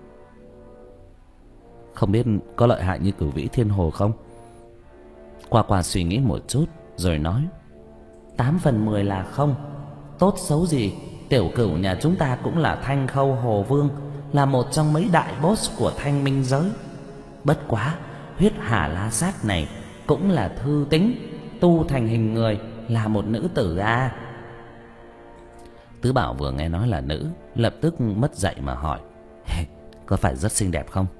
Không biết có lợi hại như Cửu Vĩ Thiên Hồ không? Qua qua suy nghĩ một chút rồi nói, tám phần mười là không. Tốt xấu gì tiểu cửu nhà chúng ta cũng là Thanh Khâu Hồ Vương, là một trong mấy đại boss của Thanh Minh giới. Bất quá Huyết Hà La Sát này cũng là thư tính, tu thành hình người, là một nữ tử a. Tứ Bảo vừa nghe nói là nữ, lập tức mất dạy mà hỏi, có phải rất xinh đẹp không?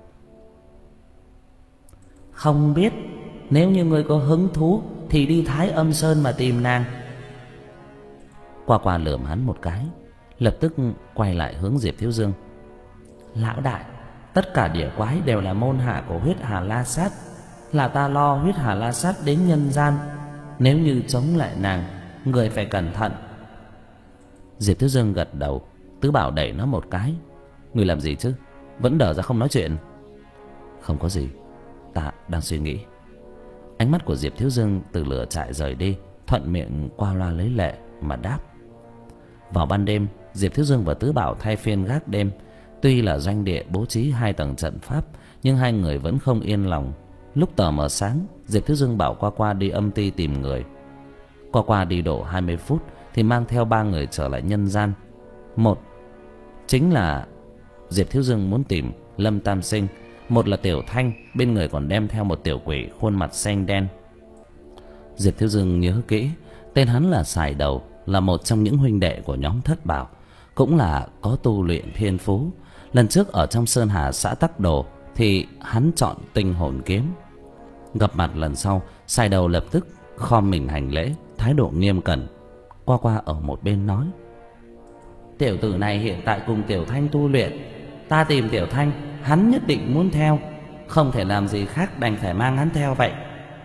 Không biết, nếu như người có hứng thú thì đi Thái Âm Sơn mà tìm nàng. Qua qua lườm hắn một cái, lập tức quay lại hướng Diệp Thiếu Dương. Lão đại, tất cả đỉa quái đều là môn hạ của Huyết Hà La Sát, là ta lo Huyết Hà La Sát đến nhân gian, nếu như chống lại nàng, người phải cẩn thận. Diệp Thiếu Dương gật đầu. Tứ Bảo đẩy nó một cái, người làm gì chứ, vẫn đờ ra không nói chuyện. Không có gì, ta đang suy nghĩ. Ánh mắt của Diệp Thiếu Dương từ lửa trại rời đi, thuận miệng qua loa lấy lệ mà đáp. Vào ban đêm, Diệp Thiếu Dương và Tứ Bảo thay phiên gác đêm. Tuy là doanh địa bố trí hai tầng trận pháp, nhưng hai người vẫn không yên lòng. Lúc tờ mờ sáng, Diệp Thiếu Dương bảo Qua Qua đi âm ty tìm người. Qua Qua đi độ hai mươi phút thì mang theo ba người trở lại nhân gian. Một chính là Diệp Thiếu Dương muốn tìm Lâm Tam Sinh, một là Tiểu Thanh, bên người còn đem theo một tiểu quỷ khuôn mặt xanh đen. Diệp Thiếu Dương nhớ kỹ, tên hắn là Sài Đầu, là một trong những huynh đệ của nhóm Thất Bảo, cũng là có tu luyện thiên phú. Lần trước ở trong Sơn Hà xã Tắc Đồ thì hắn chọn tinh hồn kiếm. Gặp mặt lần sau, Sài Đầu lập tức khom mình hành lễ, thái độ nghiêm cẩn. Qua Qua ở một bên nói, tiểu tử này hiện tại cùng Tiểu Thanh tu luyện, ta tìm Tiểu Thanh, hắn nhất định muốn theo, không thể làm gì khác đành phải mang hắn theo vậy.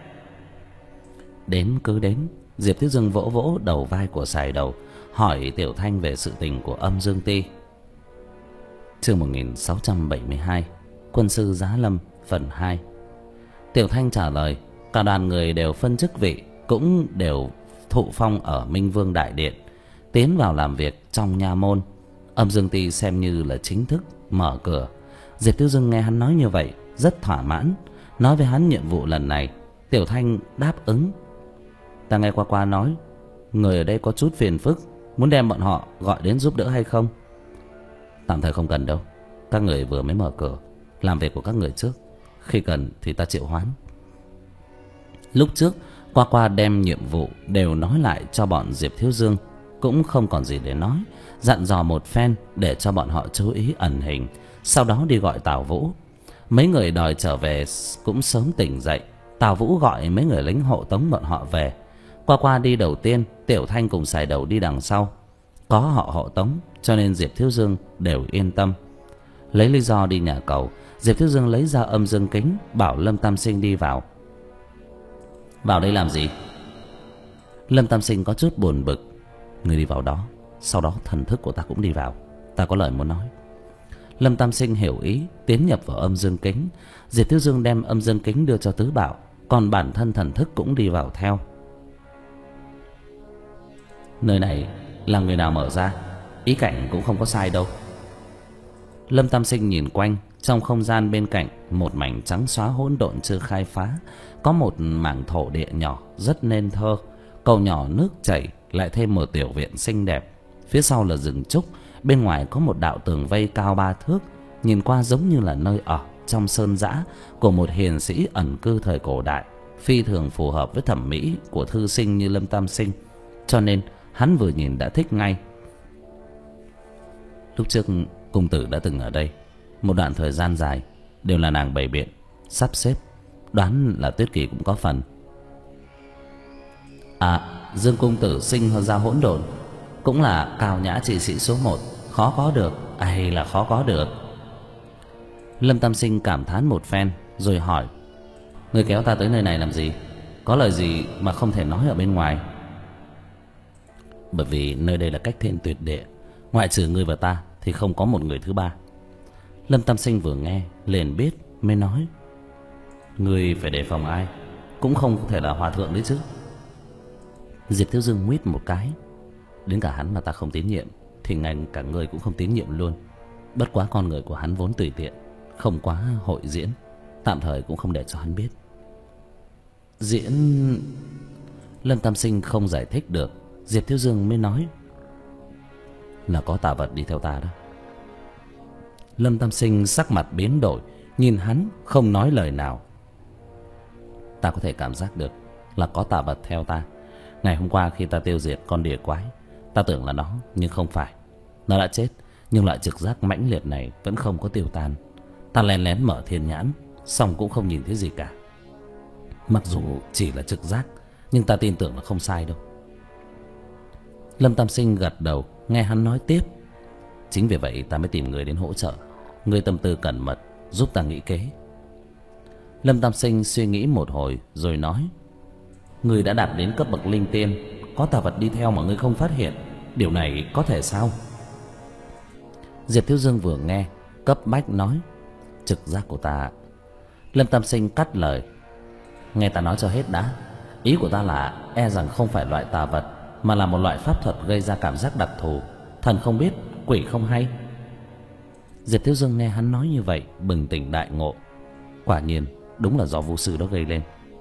Đến cứ đến, Diệp Thiếu Dương vỗ vỗ đầu vai của Sài Đầu, hỏi Tiểu Thanh về sự tình của Âm Dương Ti. Chương một nghìn sáu trăm bảy mươi hai, Quân sư Giá Lâm phần hai. Tiểu Thanh trả lời, cả đoàn người đều phân chức vị, cũng đều thụ phong ở Minh Vương Đại Điện, tiến vào làm việc trong nha môn. Âm Dương Ty xem như là chính thức mở cửa. Diệp Thiếu Dương nghe hắn nói như vậy rất thỏa mãn, nói với hắn nhiệm vụ lần này. Tiểu Thanh đáp ứng. Ta nghe qua qua nói người ở đây có chút phiền phức, muốn đem bọn họ gọi đến giúp đỡ hay không? Tạm thời không cần đâu, các người vừa mới mở cửa, làm việc của các người trước, khi cần thì ta triệu hoán. Lúc trước qua qua đem nhiệm vụ đều nói lại cho bọn Diệp Thiếu Dương, cũng không còn gì để nói, dặn dò một phen để cho bọn họ chú ý ẩn hình, sau đó đi gọi Tào Vũ. Mấy người đòi trở về cũng sớm tỉnh dậy. Tào Vũ gọi mấy người lính hộ tống bọn họ về. Qua qua đi đầu tiên, Tiểu Thanh cùng Sài Đầu đi đằng sau. Có họ hộ tống cho nên Diệp Thiếu Dương đều yên tâm. Lấy lý do đi nhà cầu, Diệp Thiếu Dương lấy ra âm dương kính, bảo Lâm Tam Sinh đi vào. Vào đây làm gì? Lâm Tam Sinh có chút buồn bực. Người đi vào đó, sau đó thần thức của ta cũng đi vào, ta có lời muốn nói. Lâm Tam Sinh hiểu ý, tiến nhập vào âm dương kính. Diệp Thiếu Dương đem âm dương kính đưa cho Tứ Bảo, còn bản thân thần thức cũng đi vào theo. Nơi này là người nào mở ra, ý cảnh cũng không có sai đâu. Lâm Tam Sinh nhìn quanh, trong không gian bên cạnh một mảnh trắng xóa hỗn độn chưa khai phá, có một mảng thổ địa nhỏ rất nên thơ, cầu nhỏ nước chảy, lại thêm một tiểu viện xinh đẹp. Phía sau là rừng trúc, bên ngoài có một đạo tường vây cao ba thước, nhìn qua giống như là nơi ở trong sơn dã của một hiền sĩ ẩn cư thời cổ đại, phi thường phù hợp với thẩm mỹ của thư sinh như Lâm Tam Sinh, cho nên hắn vừa nhìn đã thích ngay. Lúc trước cung tử đã từng ở đây một đoạn thời gian dài, đều là nàng bày biện sắp xếp, đoán là Tuyết Kỳ cũng có phần. À, Dương cung tử sinh ra hỗn độn, cũng là cao nhã trị sĩ số một, khó có được, hay là khó có được. Lâm Tam Sinh cảm thán một phen rồi hỏi, người kéo ta tới nơi này làm gì? Có lời gì mà không thể nói ở bên ngoài? Bởi vì nơi đây là cách thiên tuyệt địa, ngoại trừ ngươi và ta thì không có một người thứ ba. Lâm Tam Sinh vừa nghe liền biết, mới nói, ngươi phải đề phòng ai, cũng không thể là hòa thượng đấy chứ. Diệp Thiếu Dương nguyết một cái, đến cả hắn mà ta không tín nhiệm thì ngay cả ngươi cũng không tín nhiệm luôn. Bất quá con người của hắn vốn tùy tiện, không quá hội diễn, tạm thời cũng không để cho hắn biết. Diễn... Lâm Tam Sinh không giải thích được. Diệp Thiếu Dương mới nói, là có tà vật đi theo ta đó. Lâm Tam Sinh sắc mặt biến đổi, nhìn hắn không nói lời nào. Ta có thể cảm giác được là có tà vật theo ta. Ngày hôm qua khi ta tiêu diệt con đỉa quái, ta tưởng là nó, nhưng không phải. Nó đã chết, nhưng loại trực giác mãnh liệt này vẫn không có tiêu tan. Ta lén lén mở thiên nhãn, xong cũng không nhìn thấy gì cả. Mặc dù chỉ là trực giác, nhưng ta tin tưởng là không sai đâu. Lâm Tam Sinh gật đầu, nghe hắn nói tiếp, chính vì vậy ta mới tìm người đến hỗ trợ. Người tâm tư cẩn mật, giúp ta nghĩ kế. Lâm Tam Sinh suy nghĩ một hồi rồi nói, người đã đạt đến cấp bậc linh tiên, có tà vật đi theo mà ngươi không phát hiện, điều này có thể sao? Diệp Thiếu Dương vừa nghe cấp bách nói, trực giác của ta. Lâm Tam Sinh cắt lời, nghe ta nói cho hết đã. Ý của ta là e rằng không phải loại tà vật, mà là một loại pháp thuật gây ra cảm giác đặc thù, thần không biết, quỷ không hay. Diệp Thiếu Dương nghe hắn nói như vậy bừng tỉnh đại ngộ, quả nhiên đúng là do vu sư đó gây lên.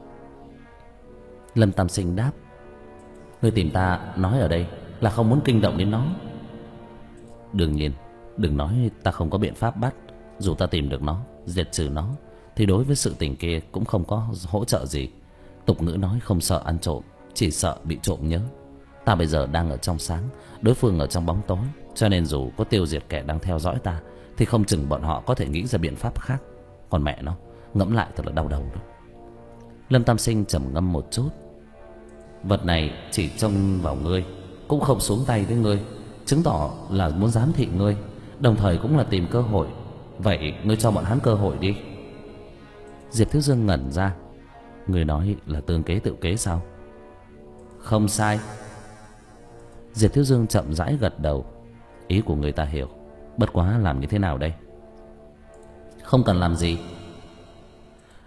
Lâm Tam Sinh đáp, ngươi tìm ta nói ở đây là không muốn kinh động đến nó. Đương nhiên, đừng nói ta không có biện pháp bắt. Dù ta tìm được nó, diệt trừ nó, thì đối với sự tình kia cũng không có hỗ trợ gì. Tục ngữ nói không sợ ăn trộm, chỉ sợ bị trộm nhớ. Ta bây giờ đang ở trong sáng, đối phương ở trong bóng tối, cho nên dù có tiêu diệt kẻ đang theo dõi ta, thì không chừng bọn họ có thể nghĩ ra biện pháp khác. Còn mẹ nó, ngẫm lại thật là đau đầu đó. Lâm Tam Sinh trầm ngâm một chút, vật này chỉ trông vào ngươi, cũng không xuống tay với ngươi, chứng tỏ là muốn giám thị ngươi, đồng thời cũng là tìm cơ hội. Vậy ngươi cho bọn hắn cơ hội đi. Diệp Thiếu Dương ngẩn ra, ngươi nói là tương kế tự kế sao? Không sai. Diệp Thiếu Dương chậm rãi gật đầu, ý của người ta hiểu, bất quá làm như thế nào đây? Không cần làm gì.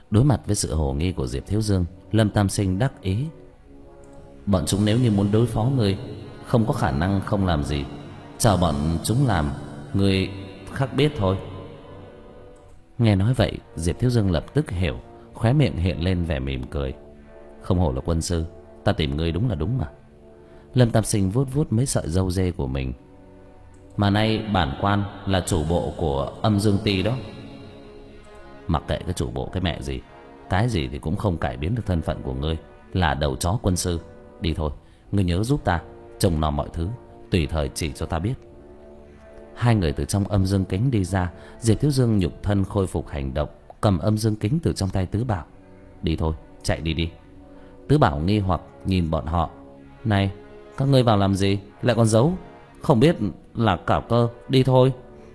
Đối mặt với sự hồ nghi của Diệp Thiếu Dương, Lâm Tam Sinh đắc ý: bọn chúng nếu như muốn đối phó ngươi, không có khả năng không làm gì. Chờ bọn chúng làm, ngươi khắc biết thôi. Nghe nói vậy, Diệp Thiếu Dương lập tức hiểu, khóe miệng hiện lên vẻ mỉm cười. Không hổ là quân sư, ta tìm ngươi đúng là đúng mà. Lâm Tam Sinh vuốt vuốt mấy sợi râu dê của mình. Mà nay bản quan là chủ bộ của Âm Dương Ti đó. Mặc kệ cái chủ bộ cái mẹ gì, cái gì thì cũng không cải biến được thân phận của ngươi là đầu chó quân sư. Đi thôi, ngươi nhớ giúp ta trông nom mọi thứ, tùy thời chỉ cho ta biết. Hai người từ trong âm dương kính đi ra. Diệp Thiếu Dương nhục thân khôi phục hành động, cầm âm dương kính từ trong tay Tứ Bảo. Đi thôi, chạy đi đi. Tứ Bảo nghi hoặc nhìn bọn họ. Này, các ngươi vào làm gì, lại còn giấu, không biết là Cảo Cơ. Đi thôi.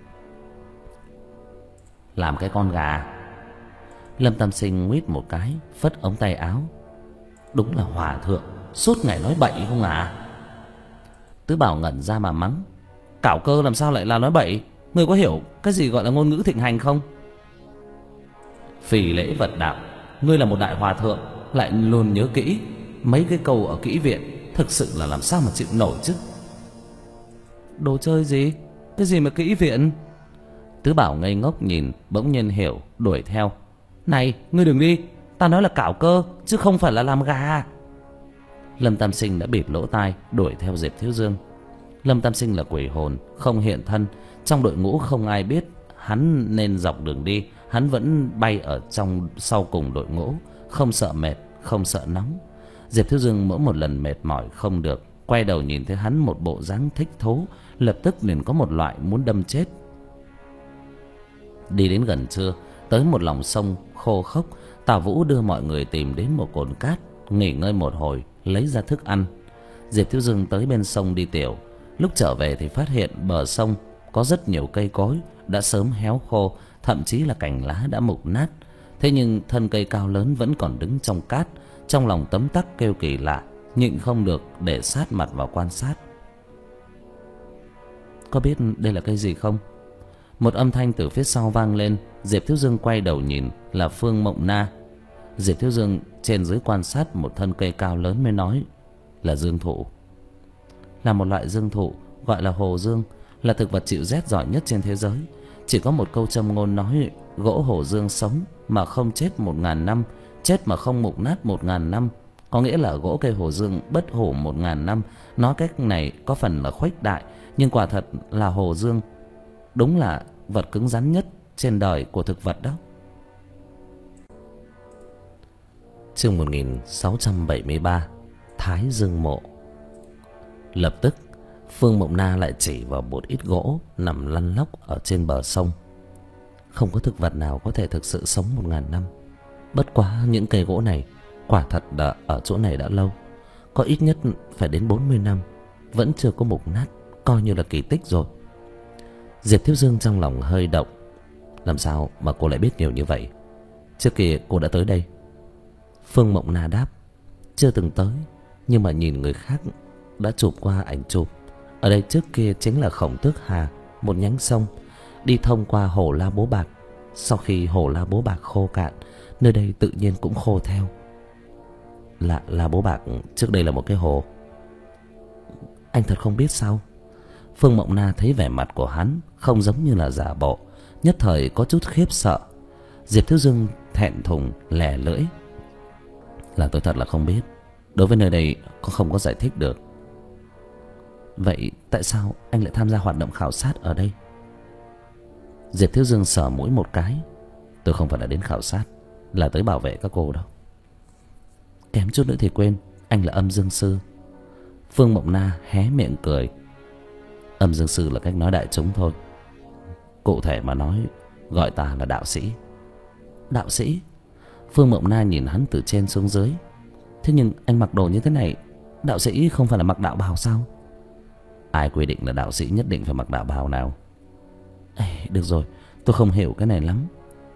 Làm cái con gà. Lâm Tam Sinh nguyết một cái, phất ống tay áo. Đúng là hòa thượng, suốt ngày nói bậy không à. Tứ Bảo ngẩn ra mà mắng. Cảo Cơ làm sao lại là nói bậy? Ngươi có hiểu cái gì gọi là ngôn ngữ thịnh hành không? Phỉ lễ vật đạo, ngươi là một đại hòa thượng lại luôn nhớ kỹ mấy cái câu ở kỹ viện, thực sự là làm sao mà chịu nổi chứ. Đồ chơi gì? Cái gì mà kỹ viện? Tứ Bảo ngây ngốc nhìn, bỗng nhiên hiểu, đuổi theo. Này, ngươi đừng đi, ta nói là Cảo Cơ chứ không phải là làm gà. Lâm Tam Sinh đã bịt lỗ tai, đuổi theo Diệp Thiếu Dương. Lâm Tam Sinh là quỷ hồn, không hiện thân, trong đội ngũ không ai biết hắn nên dọc đường đi. Hắn vẫn bay ở trong sau cùng đội ngũ, không sợ mệt, không sợ nóng. Diệp Thiếu Dương mỗi một lần mệt mỏi không được, quay đầu nhìn thấy hắn một bộ dáng thích thú, lập tức liền có một loại muốn đâm chết. Đi đến gần trưa, tới một lòng sông khô khốc, Tào Vũ đưa mọi người tìm đến một cồn cát, nghỉ ngơi một hồi, lấy ra thức ăn. Diệp Thiếu Dương tới bên sông đi tiểu. Lúc trở về thì phát hiện bờ sông có rất nhiều cây cối đã sớm héo khô, thậm chí là cành lá đã mục nát. Thế nhưng thân cây cao lớn vẫn còn đứng trong cát. Trong lòng tấm tắc kêu kỳ lạ, nhịn không được để sát mặt vào quan sát. Có biết đây là cây gì không? Một âm thanh từ phía sau vang lên. Diệp Thiếu Dương quay đầu nhìn, là Phương Mộng Na. Diệp Thiếu Dương trên dưới quan sát một thân cây cao lớn mới nói là dương thụ. Là một loại dương thụ gọi là hồ dương, là thực vật chịu rét giỏi nhất trên thế giới. Chỉ có một câu châm ngôn nói gỗ hồ dương sống mà không chết một ngàn năm, chết mà không mục nát một ngàn năm. Có nghĩa là gỗ cây hồ dương bất hủ một ngàn năm. Nói cách này có phần là khuếch đại, nhưng quả thật là hồ dương đúng là vật cứng rắn nhất trên đời của thực vật đó. Chương một nghìn sáu trăm bảy mươi ba, Thái Dương Mộ. Lập tức Phương Mộng Na lại chỉ vào một ít gỗ nằm lăn lóc ở trên bờ sông. Không có thực vật nào có thể thực sự sống một ngàn năm. Bất quá những cây gỗ này quả thật đã ở chỗ này đã lâu, có ít nhất phải đến bốn mươi năm, vẫn chưa có mục nát, coi như là kỳ tích rồi. Diệp Thiếu Dương trong lòng hơi động. Làm sao mà cô lại biết nhiều như vậy? Trước kia cô đã tới đây. Phương Mộng Na đáp. Chưa từng tới, nhưng mà nhìn người khác đã chụp qua ảnh chụp. Ở đây trước kia chính là Khổng Tước Hà, một nhánh sông đi thông qua hồ La Bố Bạc. Sau khi hồ La Bố Bạc khô cạn, nơi đây tự nhiên cũng khô theo. Là La Bố Bạc trước đây là một cái hồ. Anh thật không biết sao? Phương Mộng Na thấy vẻ mặt của hắn không giống như là giả bộ, nhất thời có chút khiếp sợ. Diệp Thiếu Dương thẹn thùng lè lưỡi. Là tôi thật là không biết. Đối với nơi đây có không có giải thích được. Vậy tại sao anh lại tham gia hoạt động khảo sát ở đây? Diệp Thiếu Dương sờ mũi một cái. Tôi không phải là đến khảo sát, là tới bảo vệ các cô đâu. Kém chút nữa thì quên, anh là Âm Dương Sư. Phương Mộng Na hé miệng cười. Âm Dương Sư là cách nói đại chúng thôi. Cụ thể mà nói, gọi ta là đạo sĩ. Đạo sĩ? Phương Mộng Na nhìn hắn từ trên xuống dưới. Thế nhưng anh mặc đồ như thế này, đạo sĩ không phải là mặc đạo bào sao? Ai quy định là đạo sĩ nhất định phải mặc đạo bào nào? Ê, được rồi, tôi không hiểu cái này lắm.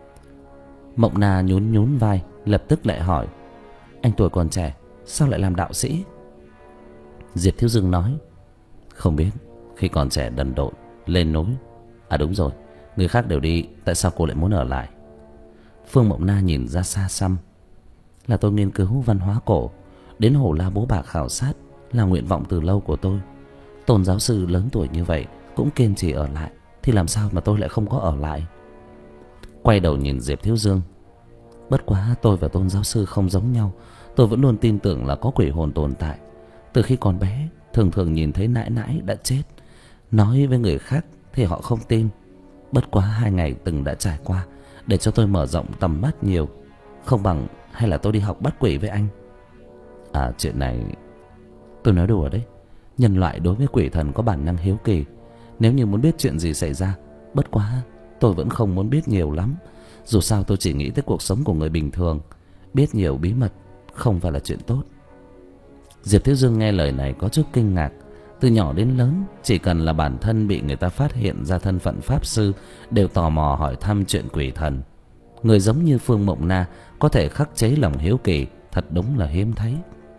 Mộng Na nhún nhún vai, lập tức lại hỏi. Anh tuổi còn trẻ, sao lại làm đạo sĩ? Diệp Thiếu Dương nói. Không biết, khi còn trẻ đần độn, lên núi. À đúng rồi, người khác đều đi, tại sao cô lại muốn ở lại? Phương Mộng Na nhìn ra xa xăm. Là tôi nghiên cứu văn hóa cổ, đến Hồ La Bố Bạc khảo sát là nguyện vọng từ lâu của tôi. Tôn giáo sư lớn tuổi như vậy cũng kiên trì ở lại, thì làm sao mà tôi lại không có ở lại? Quay đầu nhìn Diệp Thiếu Dương. Bất quá tôi và Tôn giáo sư không giống nhau. Tôi vẫn luôn tin tưởng là có quỷ hồn tồn tại. Từ khi còn bé, thường thường nhìn thấy nãi nãi đã chết, nói với người khác thì họ không tin. Bất quá hai ngày từng đã trải qua để cho tôi mở rộng tầm mắt nhiều. Không bằng hay là tôi đi học bắt quỷ với anh. À, chuyện này tôi nói đùa đấy. Nhân loại đối với quỷ thần có bản năng hiếu kỳ. Nếu như muốn biết chuyện gì xảy ra, bất quá tôi vẫn không muốn biết nhiều lắm. Dù sao tôi chỉ nghĩ tới cuộc sống của người bình thường. Biết nhiều bí mật không phải là chuyện tốt. Diệp Thiếu Dương nghe lời này có chút kinh ngạc. Từ nhỏ đến lớn, chỉ cần là bản thân bị người ta phát hiện ra thân phận pháp sư, đều tò mò hỏi thăm chuyện quỷ thần. Người giống như Phương Mộng Na có thể khắc chế lòng hiếu kỳ, thật đúng là hiếm thấy.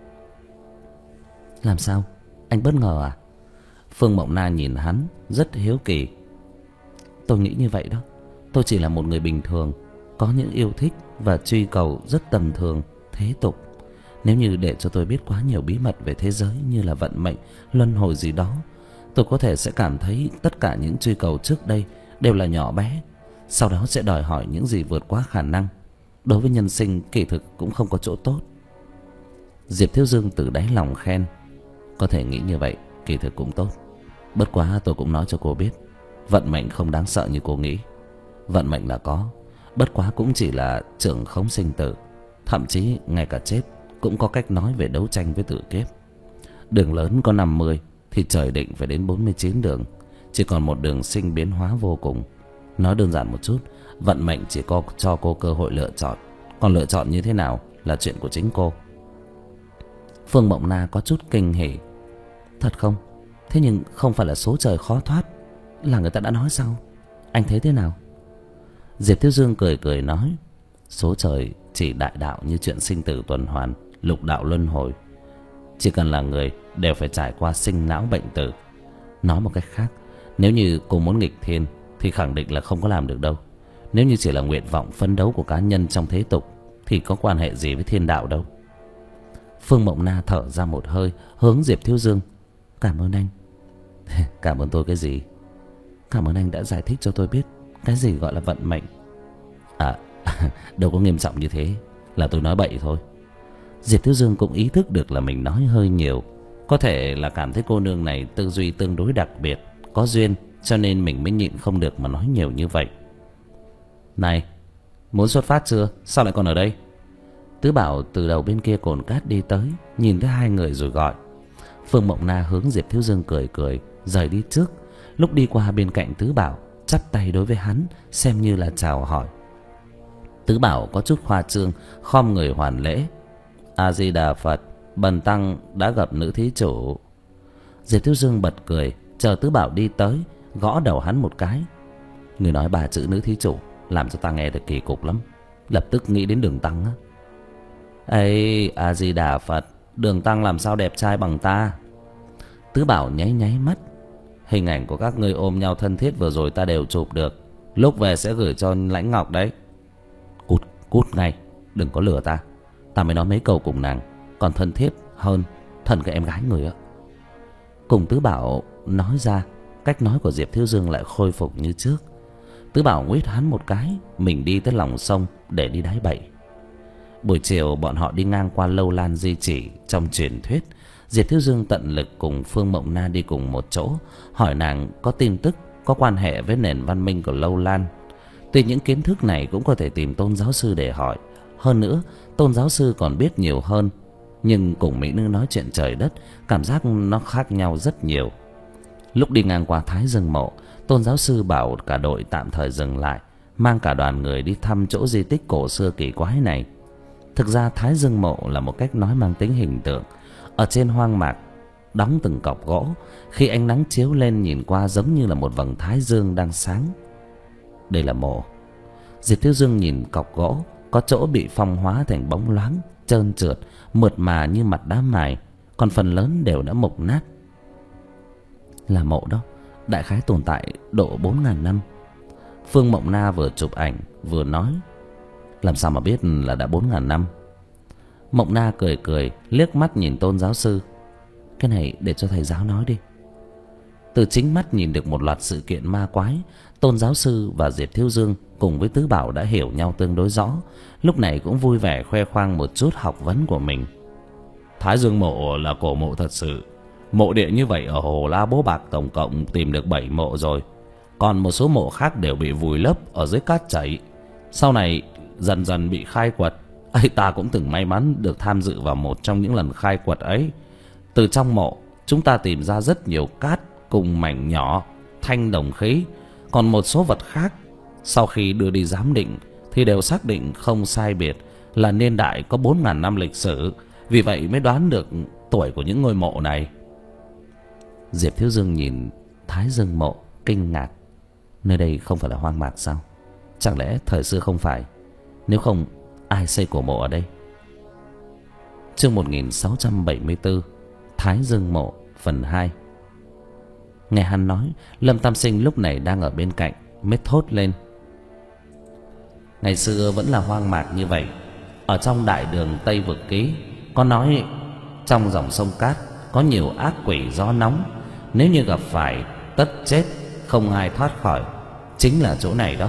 Làm sao? Anh bất ngờ à? Phương Mộng Na nhìn hắn rất hiếu kỳ. Tôi nghĩ như vậy đó. Tôi chỉ là một người bình thường, có những yêu thích và truy cầu rất tầm thường, thế tục. Nếu như để cho tôi biết quá nhiều bí mật về thế giới như là vận mệnh, luân hồi gì đó, tôi có thể sẽ cảm thấy tất cả những truy cầu trước đây đều là nhỏ bé. Sau đó sẽ đòi hỏi những gì vượt quá khả năng. Đối với nhân sinh kỳ thực cũng không có chỗ tốt. Diệp Thiếu Dương từ đáy lòng khen. Có thể nghĩ như vậy kỳ thực cũng tốt. Bất quá tôi cũng nói cho cô biết, vận mệnh không đáng sợ như cô nghĩ. Vận mệnh là có, bất quá cũng chỉ là trưởng khống sinh tử. Thậm chí ngay cả chết cũng có cách nói về đấu tranh với tử kiếp. Đường lớn có năm mươi thì trời định phải đến bốn mươi chín đường. Chỉ còn một đường sinh biến hóa vô cùng. Nói đơn giản một chút, vận mệnh chỉ có cho cô cơ hội lựa chọn. Còn lựa chọn như thế nào là chuyện của chính cô. Phương Mộng Na có chút kinh hỉ. Thật không? Thế nhưng không phải là số trời khó thoát là người ta đã nói sao? Anh thấy thế nào? Diệp Thiếu Dương cười cười nói, số trời chỉ đại đạo như chuyện sinh tử tuần hoàn, lục đạo luân hồi. Chỉ cần là người đều phải trải qua sinh lão bệnh tử. Nói một cách khác, nếu như cô muốn nghịch thiên thì khẳng định là không có làm được đâu. Nếu như chỉ là nguyện vọng phấn đấu của cá nhân trong thế tục thì có quan hệ gì với thiên đạo đâu. Phương Mộng Na thở ra một hơi, hướng Diệp Thiếu Dương. Cảm ơn anh. Cảm ơn tôi cái gì? Cảm ơn anh đã giải thích cho tôi biết cái gì gọi là vận mệnh. À, đâu có nghiêm trọng như thế, là tôi nói bậy thôi. Diệp Thiếu Dương cũng ý thức được là mình nói hơi nhiều. Có thể là cảm thấy cô nương này tư duy tương đối đặc biệt, có duyên, cho nên mình mới nhịn không được mà nói nhiều như vậy. Này, muốn xuất phát chưa? Sao lại còn ở đây? Tứ Bảo từ đầu bên kia cồn cát đi tới, nhìn thấy hai người rồi gọi. Phương Mộng Na hướng Diệp Thiếu Dương cười cười, rời đi trước. Lúc đi qua bên cạnh Tứ Bảo, chắp tay đối với hắn, xem như là chào hỏi. Tứ Bảo có chút khoa trương, khom người hoàn lễ. A Di Đà Phật, bần tăng đã gặp nữ thí chủ. Diệp Thiếu Dương bật cười, chờ Tứ Bảo đi tới, gõ đầu hắn một cái. Người nói ba chữ nữ thí chủ làm cho ta nghe được kỳ cục lắm. Lập tức nghĩ đến Đường Tăng á. Ây, A Di Đà Phật, Đường Tăng làm sao đẹp trai bằng ta? Tứ Bảo nháy nháy mắt. Hình ảnh của các ngươi ôm nhau thân thiết vừa rồi ta đều chụp được. Lúc về sẽ gửi cho Lãnh Ngọc đấy. Cút, cút ngay, đừng có lừa ta. Ta mới nói mấy câu cùng nàng còn thân thiết hơn thân cái em gái người á. Cùng Tứ Bảo nói ra, cách nói của Diệp Thiếu Dương lại khôi phục như trước. Tứ Bảo nguyết hắn một cái, mình đi tới lòng sông để đi đáy bẫy. Buổi chiều bọn họ đi ngang qua Lâu Lan di chỉ trong truyền thuyết. Diệp Thiếu Dương tận lực cùng Phương Mộng Na đi cùng một chỗ, hỏi nàng có tin tức có quan hệ với nền văn minh của Lâu Lan. Tuy những kiến thức này cũng có thể tìm Tôn giáo sư để hỏi. Hơn nữa, Tôn giáo sư còn biết nhiều hơn. Nhưng cùng mỹ nữ nói chuyện trời đất, cảm giác nó khác nhau rất nhiều. Lúc đi ngang qua Thái Dương Mộ, Tôn giáo sư bảo cả đội tạm thời dừng lại, mang cả đoàn người đi thăm chỗ di tích cổ xưa kỳ quái này. Thực ra Thái Dương Mộ là một cách nói mang tính hình tượng. Ở trên hoang mạc đóng từng cọc gỗ, khi ánh nắng chiếu lên nhìn qua giống như là một vầng thái dương đang sáng. Đây là mộ. Diệp Thiếu Dương nhìn cọc gỗ, có chỗ bị phong hóa thành bóng loáng, trơn trượt, mượt mà như mặt đá mài, còn phần lớn đều đã mục nát. Là mộ đó, đại khái tồn tại độ bốn ngàn năm. Phương Mộng Na vừa chụp ảnh vừa nói. Làm sao mà biết là đã bốn ngàn năm? Mộng Na cười cười, liếc mắt nhìn Tôn giáo sư. Cái này để cho thầy giáo nói đi. Từ chính mắt nhìn được một loạt sự kiện ma quái, Tôn giáo sư và Diệp Thiếu Dương cùng với Tứ Bảo đã hiểu nhau tương đối rõ. Lúc này cũng vui vẻ khoe khoang một chút học vấn của mình. Thái Dương mộ là cổ mộ thật sự. Mộ địa như vậy ở Hồ La Bố Bạc tổng cộng tìm được bảy mộ rồi. Còn một số mộ khác đều bị vùi lấp ở dưới cát chảy, sau này dần dần bị khai quật. Ấy, ta cũng từng may mắn được tham dự vào một trong những lần khai quật ấy. Từ trong mộ chúng ta tìm ra rất nhiều cát cùng mảnh nhỏ, thanh đồng khí. Còn một số vật khác sau khi đưa đi giám định thì đều xác định không sai biệt là niên đại có bốn ngàn năm lịch sử. Vì vậy mới đoán được tuổi của những ngôi mộ này. Diệp Thiếu Dương nhìn Thái Dương mộ kinh ngạc. Nơi đây không phải là hoang mạc sao? Chẳng lẽ thời xưa không phải? Nếu không, ai xây cổ mộ ở đây? Chương một nghìn sáu trăm bảy mươi tư, Thái Dương mộ phần hai. Nghe hắn nói, Lâm Tam Sinh lúc này đang ở bên cạnh mới thốt lên. Ngày xưa vẫn là hoang mạc như vậy. Ở trong đại đường Tây Vực Ký có nói trong dòng sông cát có nhiều ác quỷ gió nóng, nếu như gặp phải tất chết, không ai thoát khỏi. Chính là chỗ này đó.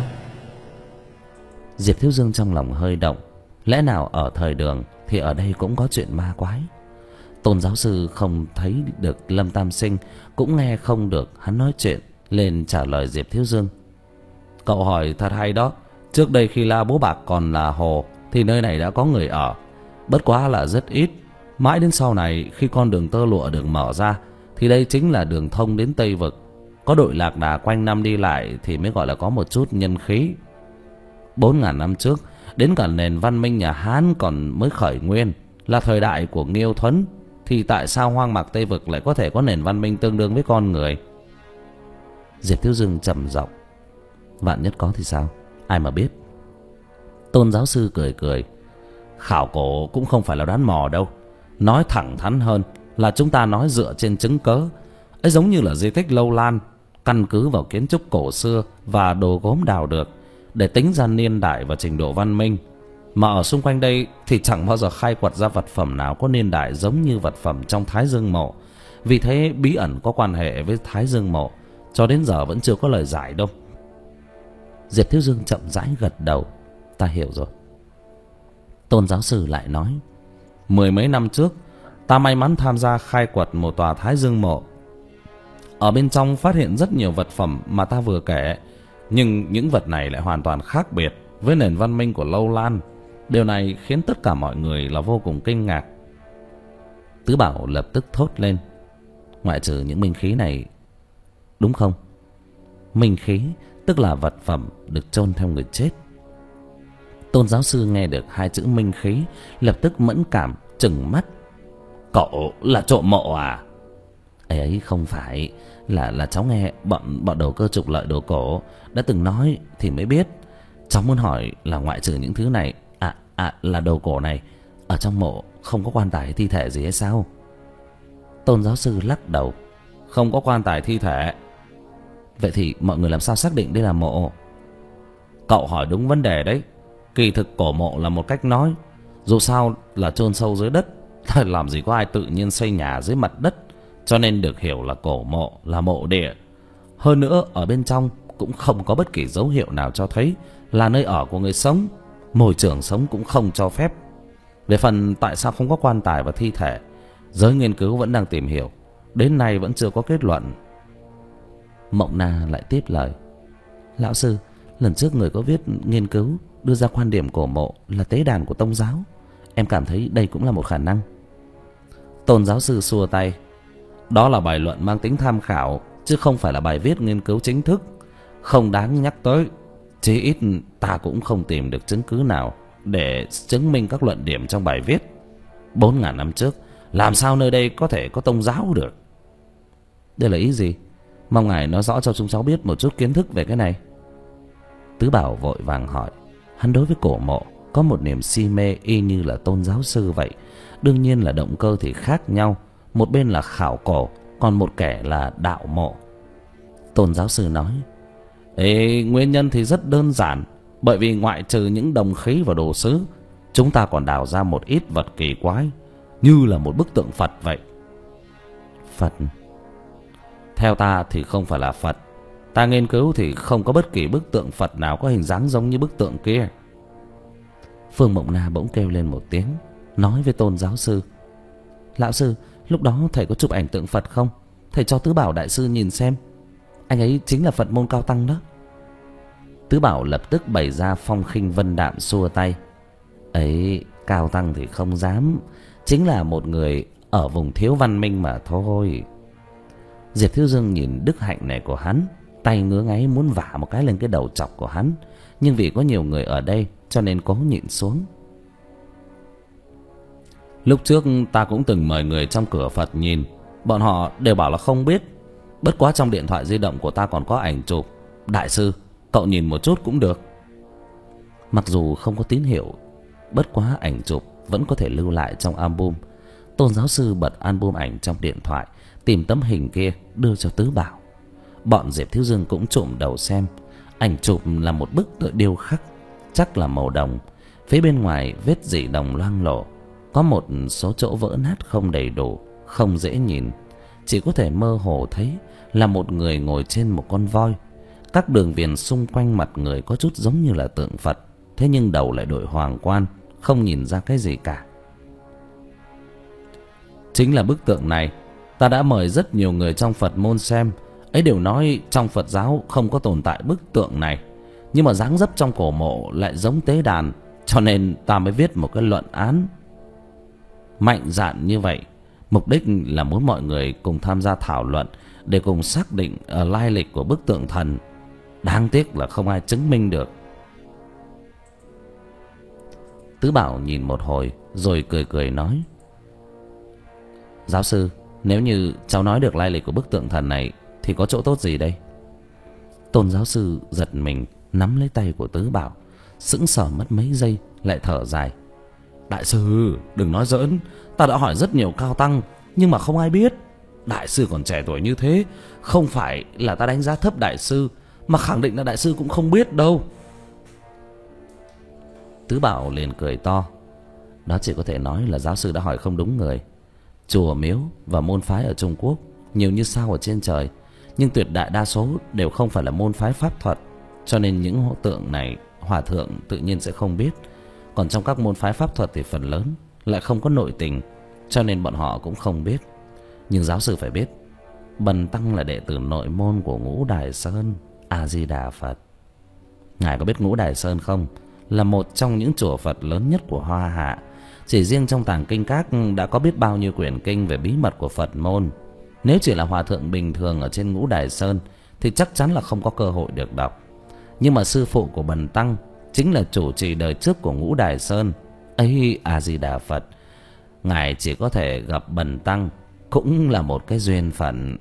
Diệp Thiếu Dương trong lòng hơi động. Lẽ nào ở thời đường thì ở đây cũng có chuyện ma quái? Tôn giáo sư không thấy được Lâm Tam Sinh, cũng nghe không được hắn nói chuyện, lên trả lời Diệp Thiếu Dương. Cậu hỏi thật hay đó. Trước đây khi La Bố Bạc còn là hồ thì nơi này đã có người ở, bất quá là rất ít. Mãi đến sau này khi con đường tơ lụa được mở ra thì đây chính là đường thông đến Tây Vực. Có đội lạc đà quanh năm đi lại thì mới gọi là có một chút nhân khí. Bốn ngàn năm trước, đến cả nền văn minh nhà Hán còn mới khởi nguyên, là thời đại của Nghiêu Thuấn, thì tại sao hoang mạc Tây Vực lại có thể có nền văn minh tương đương với con người? Diệp Thiếu Dương trầm giọng. Vạn nhất có thì sao? Ai mà biết. Tôn giáo sư cười cười. Khảo cổ cũng không phải là đoán mò đâu. Nói thẳng thắn hơn là chúng ta nói dựa trên chứng cớ ấy, giống như là di tích Lâu Lan, căn cứ vào kiến trúc cổ xưa và đồ gốm đào được để tính ra niên đại và trình độ văn minh. Mà ở xung quanh đây thì chẳng bao giờ khai quật ra vật phẩm nào có niên đại giống như vật phẩm trong Thái Dương mộ. Vì thế bí ẩn có quan hệ với Thái Dương mộ cho đến giờ vẫn chưa có lời giải đâu. Diệp Thiếu Dương chậm rãi gật đầu. Ta hiểu rồi. Tôn giáo sư lại nói. Mười mấy năm trước, ta may mắn tham gia khai quật một tòa Thái Dương mộ. Ở bên trong phát hiện rất nhiều vật phẩm mà ta vừa kể, nhưng những vật này lại hoàn toàn khác biệt với nền văn minh của Lâu Lan. Điều này khiến tất cả mọi người là vô cùng kinh ngạc. Tứ Bảo lập tức thốt lên. Ngoại trừ những minh khí này, đúng không? Minh khí tức là vật phẩm được chôn theo người chết. Tôn giáo sư nghe được hai chữ minh khí, lập tức mẫn cảm trừng mắt. Cậu là trộm mộ à? Ấy ấy không phải, là là cháu nghe bọn bọn đầu cơ trục lợi đồ cổ đã từng nói thì mới biết. Cháu muốn hỏi là ngoại trừ những thứ này, à à là đồ cổ này, ở trong mộ không có quan tài thi thể gì hay sao? Tôn giáo sư lắc đầu. Không có quan tài thi thể. Vậy thì mọi người làm sao xác định đây là mộ? Cậu hỏi đúng vấn đề đấy. Kỳ thực cổ mộ là một cách nói. Dù sao là chôn sâu dưới đất, làm gì có ai tự nhiên xây nhà dưới mặt đất, cho nên được hiểu là cổ mộ là mộ địa. Hơn nữa ở bên trong cũng không có bất kỳ dấu hiệu nào cho thấy là nơi ở của người sống. Môi trường sống cũng không cho phép. Về phần tại sao không có quan tài và thi thể, giới nghiên cứu vẫn đang tìm hiểu, đến nay vẫn chưa có kết luận. Mộng Na lại tiếp lời. Lão sư, lần trước người có viết nghiên cứu đưa ra quan điểm cổ mộ là tế đàn của tông giáo. Em cảm thấy đây cũng là một khả năng. Tôn giáo sư xua tay. Đó là bài luận mang tính tham khảo, chứ không phải là bài viết nghiên cứu chính thức. Không đáng nhắc tới. Chí ít ta cũng không tìm được chứng cứ nào để chứng minh các luận điểm trong bài viết. Bốn ngàn năm trước, làm sao nơi đây có thể có tông giáo được? Đây là ý gì? Mong ngài nói rõ cho chúng cháu biết một chút kiến thức về cái này. Tứ Bảo vội vàng hỏi. Hắn đối với cổ mộ có một niềm si mê y như là tôn giáo sư vậy. Đương nhiên là động cơ thì khác nhau. Một bên là khảo cổ, còn một kẻ là đạo mộ. Tôn giáo sư nói. Ê, nguyên nhân thì rất đơn giản. Bởi vì ngoại trừ những đồng khí và đồ sứ, chúng ta còn đào ra một ít vật kỳ quái, như là một bức tượng Phật vậy. Phật? Theo ta thì không phải là Phật. Ta nghiên cứu thì không có bất kỳ bức tượng Phật nào có hình dáng giống như bức tượng kia. Phương Mộng Na bỗng kêu lên một tiếng, nói với Tôn giáo sư: Lão sư, lúc đó thầy có chụp ảnh tượng Phật không? Thầy cho Tứ Bảo đại sư nhìn xem. Anh ấy chính là Phật môn Cao Tăng đó. Tứ Bảo lập tức bày ra phong khinh vân đạm xua tay: Ấy, Cao Tăng thì không dám, chính là một người ở vùng thiếu văn minh mà thôi. Diệp Thiếu Dương nhìn đức hạnh này của hắn, tay ngứa ngáy muốn vả một cái lên cái đầu chọc của hắn, nhưng vì có nhiều người ở đây cho nên cố nhịn xuống. Lúc trước ta cũng từng mời người trong cửa Phật nhìn, bọn họ đều bảo là không biết. Bất quá trong điện thoại di động của ta còn có ảnh chụp. Đại sư, cậu nhìn một chút cũng được. Mặc dù không có tín hiệu, bất quá ảnh chụp vẫn có thể lưu lại trong album. Tôn giáo sư bật album ảnh trong điện thoại, tìm tấm hình kia đưa cho Tứ Bảo. Bọn Diệp Thiếu Dương cũng trộm đầu xem. Ảnh chụp là một bức tượng điêu khắc, chắc là màu đồng. Phía bên ngoài vết dỉ đồng loang lổ, có một số chỗ vỡ nát không đầy đủ, không dễ nhìn. Chỉ có thể mơ hồ thấy là một người ngồi trên một con voi. Các đường viền xung quanh mặt người có chút giống như là tượng Phật, thế nhưng đầu lại đội hoàng quan, không nhìn ra cái gì cả. Chính là bức tượng này. Ta đã mời rất nhiều người trong Phật môn xem, ấy đều nói trong Phật giáo không có tồn tại bức tượng này, nhưng mà dáng dấp trong cổ mộ lại giống tế đàn, cho nên ta mới viết một cái luận án mạnh dạn như vậy. Mục đích là muốn mọi người cùng tham gia thảo luận để cùng xác định ở lai lịch của bức tượng thần. Đáng tiếc là không ai chứng minh được. Tứ Bảo nhìn một hồi rồi cười cười nói: Giáo sư, nếu như cháu nói được lai lịch của bức tượng thần này thì có chỗ tốt gì đây? Tôn giáo sư giật mình, nắm lấy tay của Tứ Bảo, sững sờ mất mấy giây, lại thở dài: Đại sư, đừng nói giỡn. Ta đã hỏi rất nhiều cao tăng, nhưng mà không ai biết. Đại sư còn trẻ tuổi như thế, không phải là ta đánh giá thấp đại sư, mà khẳng định là đại sư cũng không biết đâu. Tứ Bảo liền cười to: Đó chỉ có thể nói là giáo sư đã hỏi không đúng người. Chùa miếu và môn phái ở Trung Quốc nhiều như sao ở trên trời, nhưng tuyệt đại đa số đều không phải là môn phái pháp thuật, cho nên những hộ tượng này hòa thượng tự nhiên sẽ không biết. Còn trong các môn phái pháp thuật thì phần lớn lại không có nội tình, cho nên bọn họ cũng không biết. Nhưng giáo sư phải biết, Bần tăng là đệ tử nội môn của Ngũ Đài Sơn. A Di Đà Phật. Ngài có biết Ngũ Đài Sơn không? Là một trong những chùa Phật lớn nhất của Hoa Hạ. Chỉ riêng trong tàng kinh các đã có biết bao nhiêu quyển kinh về bí mật của Phật môn. Nếu chỉ là hòa thượng bình thường ở trên Ngũ Đài Sơn thì chắc chắn là không có cơ hội được đọc. Nhưng mà sư phụ của Bần tăng chính là chủ trì đời trước của Ngũ Đài Sơn. Ấy, A Di Đà Phật. Ngài chỉ có thể gặp Bần tăng cũng là một cái duyên phận.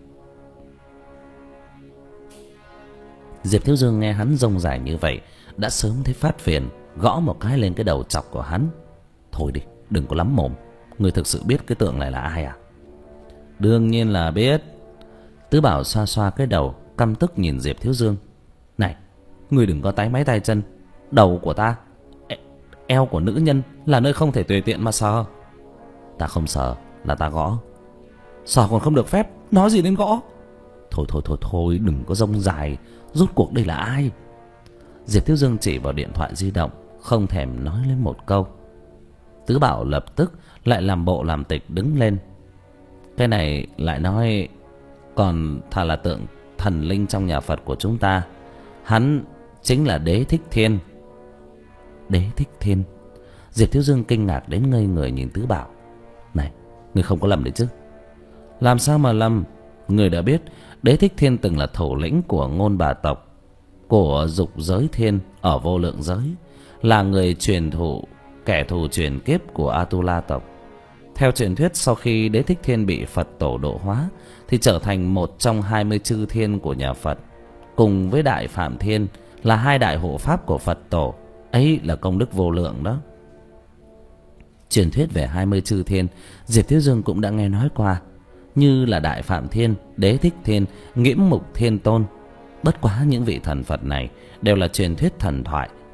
Diệp Thiếu Dương nghe hắn rông dài như vậy đã sớm thấy phát phiền, gõ một cái lên cái đầu chọc của hắn: Thôi đi, đừng có lắm mồm. Người thực sự biết cái tượng này là ai à? Đương nhiên là biết. Tứ Bảo xoa xoa cái đầu, căm tức nhìn Diệp Thiếu Dương: Này, người đừng có tái máy tay chân. Đầu của ta, eo của nữ nhân là nơi không thể tùy tiện mà sờ. Ta không sờ, là ta gõ. Sờ còn không được phép, nói gì đến gõ? Thôi thôi thôi thôi, đừng có rông dài. Rốt cuộc đây là ai? Diệp Thiếu Dương chỉ vào điện thoại di động, không thèm nói lên một câu. Tứ Bảo lập tức lại làm bộ làm tịch đứng lên: Cái này lại nói còn thà là tượng thần linh trong nhà Phật của chúng ta. Hắn chính là Đế Thích Thiên. Đế Thích Thiên? Diệp Thiếu Dương kinh ngạc đến ngây người nhìn Tứ Bảo: Này, người không có lầm đấy chứ? Làm sao mà lầm? Người đã biết Đế Thích Thiên từng là thủ lĩnh của Ngôn Bà tộc, của Dục Giới Thiên ở Vô Lượng Giới, là người truyền thụ kẻ thù truyền kiếp của Atula tộc. Theo truyền thuyết, sau khi Đế Thích Thiên bị Phật tổ độ hóa thì trở thành một trong hai mươi chư thiên của nhà Phật, cùng với Đại Phạm Thiên là hai đại hộ pháp của Phật tổ. Ấy là công đức vô lượng đó. Truyền thuyết về hai mươi chư thiên Diệp Thiếu Dương cũng đã nghe nói qua, như là Đại Phạm Thiên, Đế Thích Thiên, Nghiễm Mục Thiên Tôn. Bất quá những vị thần Phật này đều là truyền thuyết thần thoại,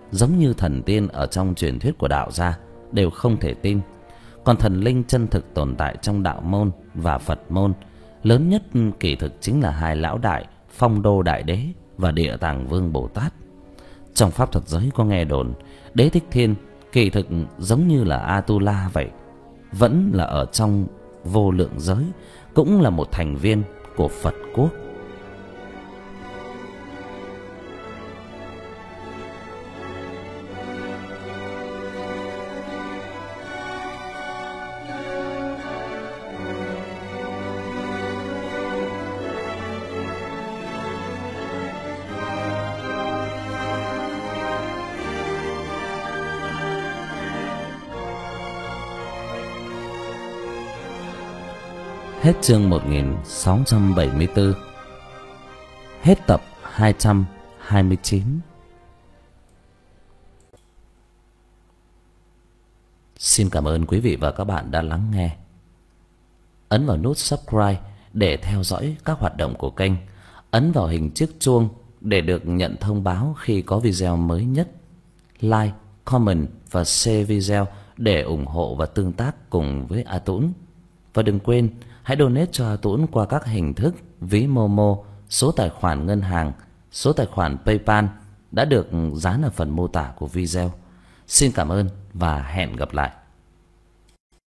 giống như thần tiên ở trong truyền thuyết của đạo gia đều không thể tin. Còn thần linh chân thực tồn tại trong đạo môn và Phật môn, lớn nhất kỳ thực chính là hai lão đại Phong Đô Đại Đế và Địa Tạng Vương Bồ Tát. Trong pháp thuật giới có nghe đồn Đế Thích Thiên kỳ thực giống như là Atula vậy, vẫn là ở trong vô lượng giới, cũng là một thành viên của Phật quốc. Hết chương một nghìn sáu trăm bảy mươi tư. Hết tập hai trăm hai mươi chín. Xin cảm ơn quý vị và các bạn đã lắng nghe. Ấn vào nút subscribe để theo dõi các hoạt động của kênh. Ấn vào hình chiếc chuông để được nhận thông báo khi có video mới nhất. Like, comment và share video để ủng hộ và tương tác cùng với A Tũng. Và đừng quên hãy donate cho A Tũng qua các hình thức ví Momo, số tài khoản ngân hàng, số tài khoản PayPal đã được dán ở phần mô tả của video. Xin cảm ơn và hẹn gặp lại.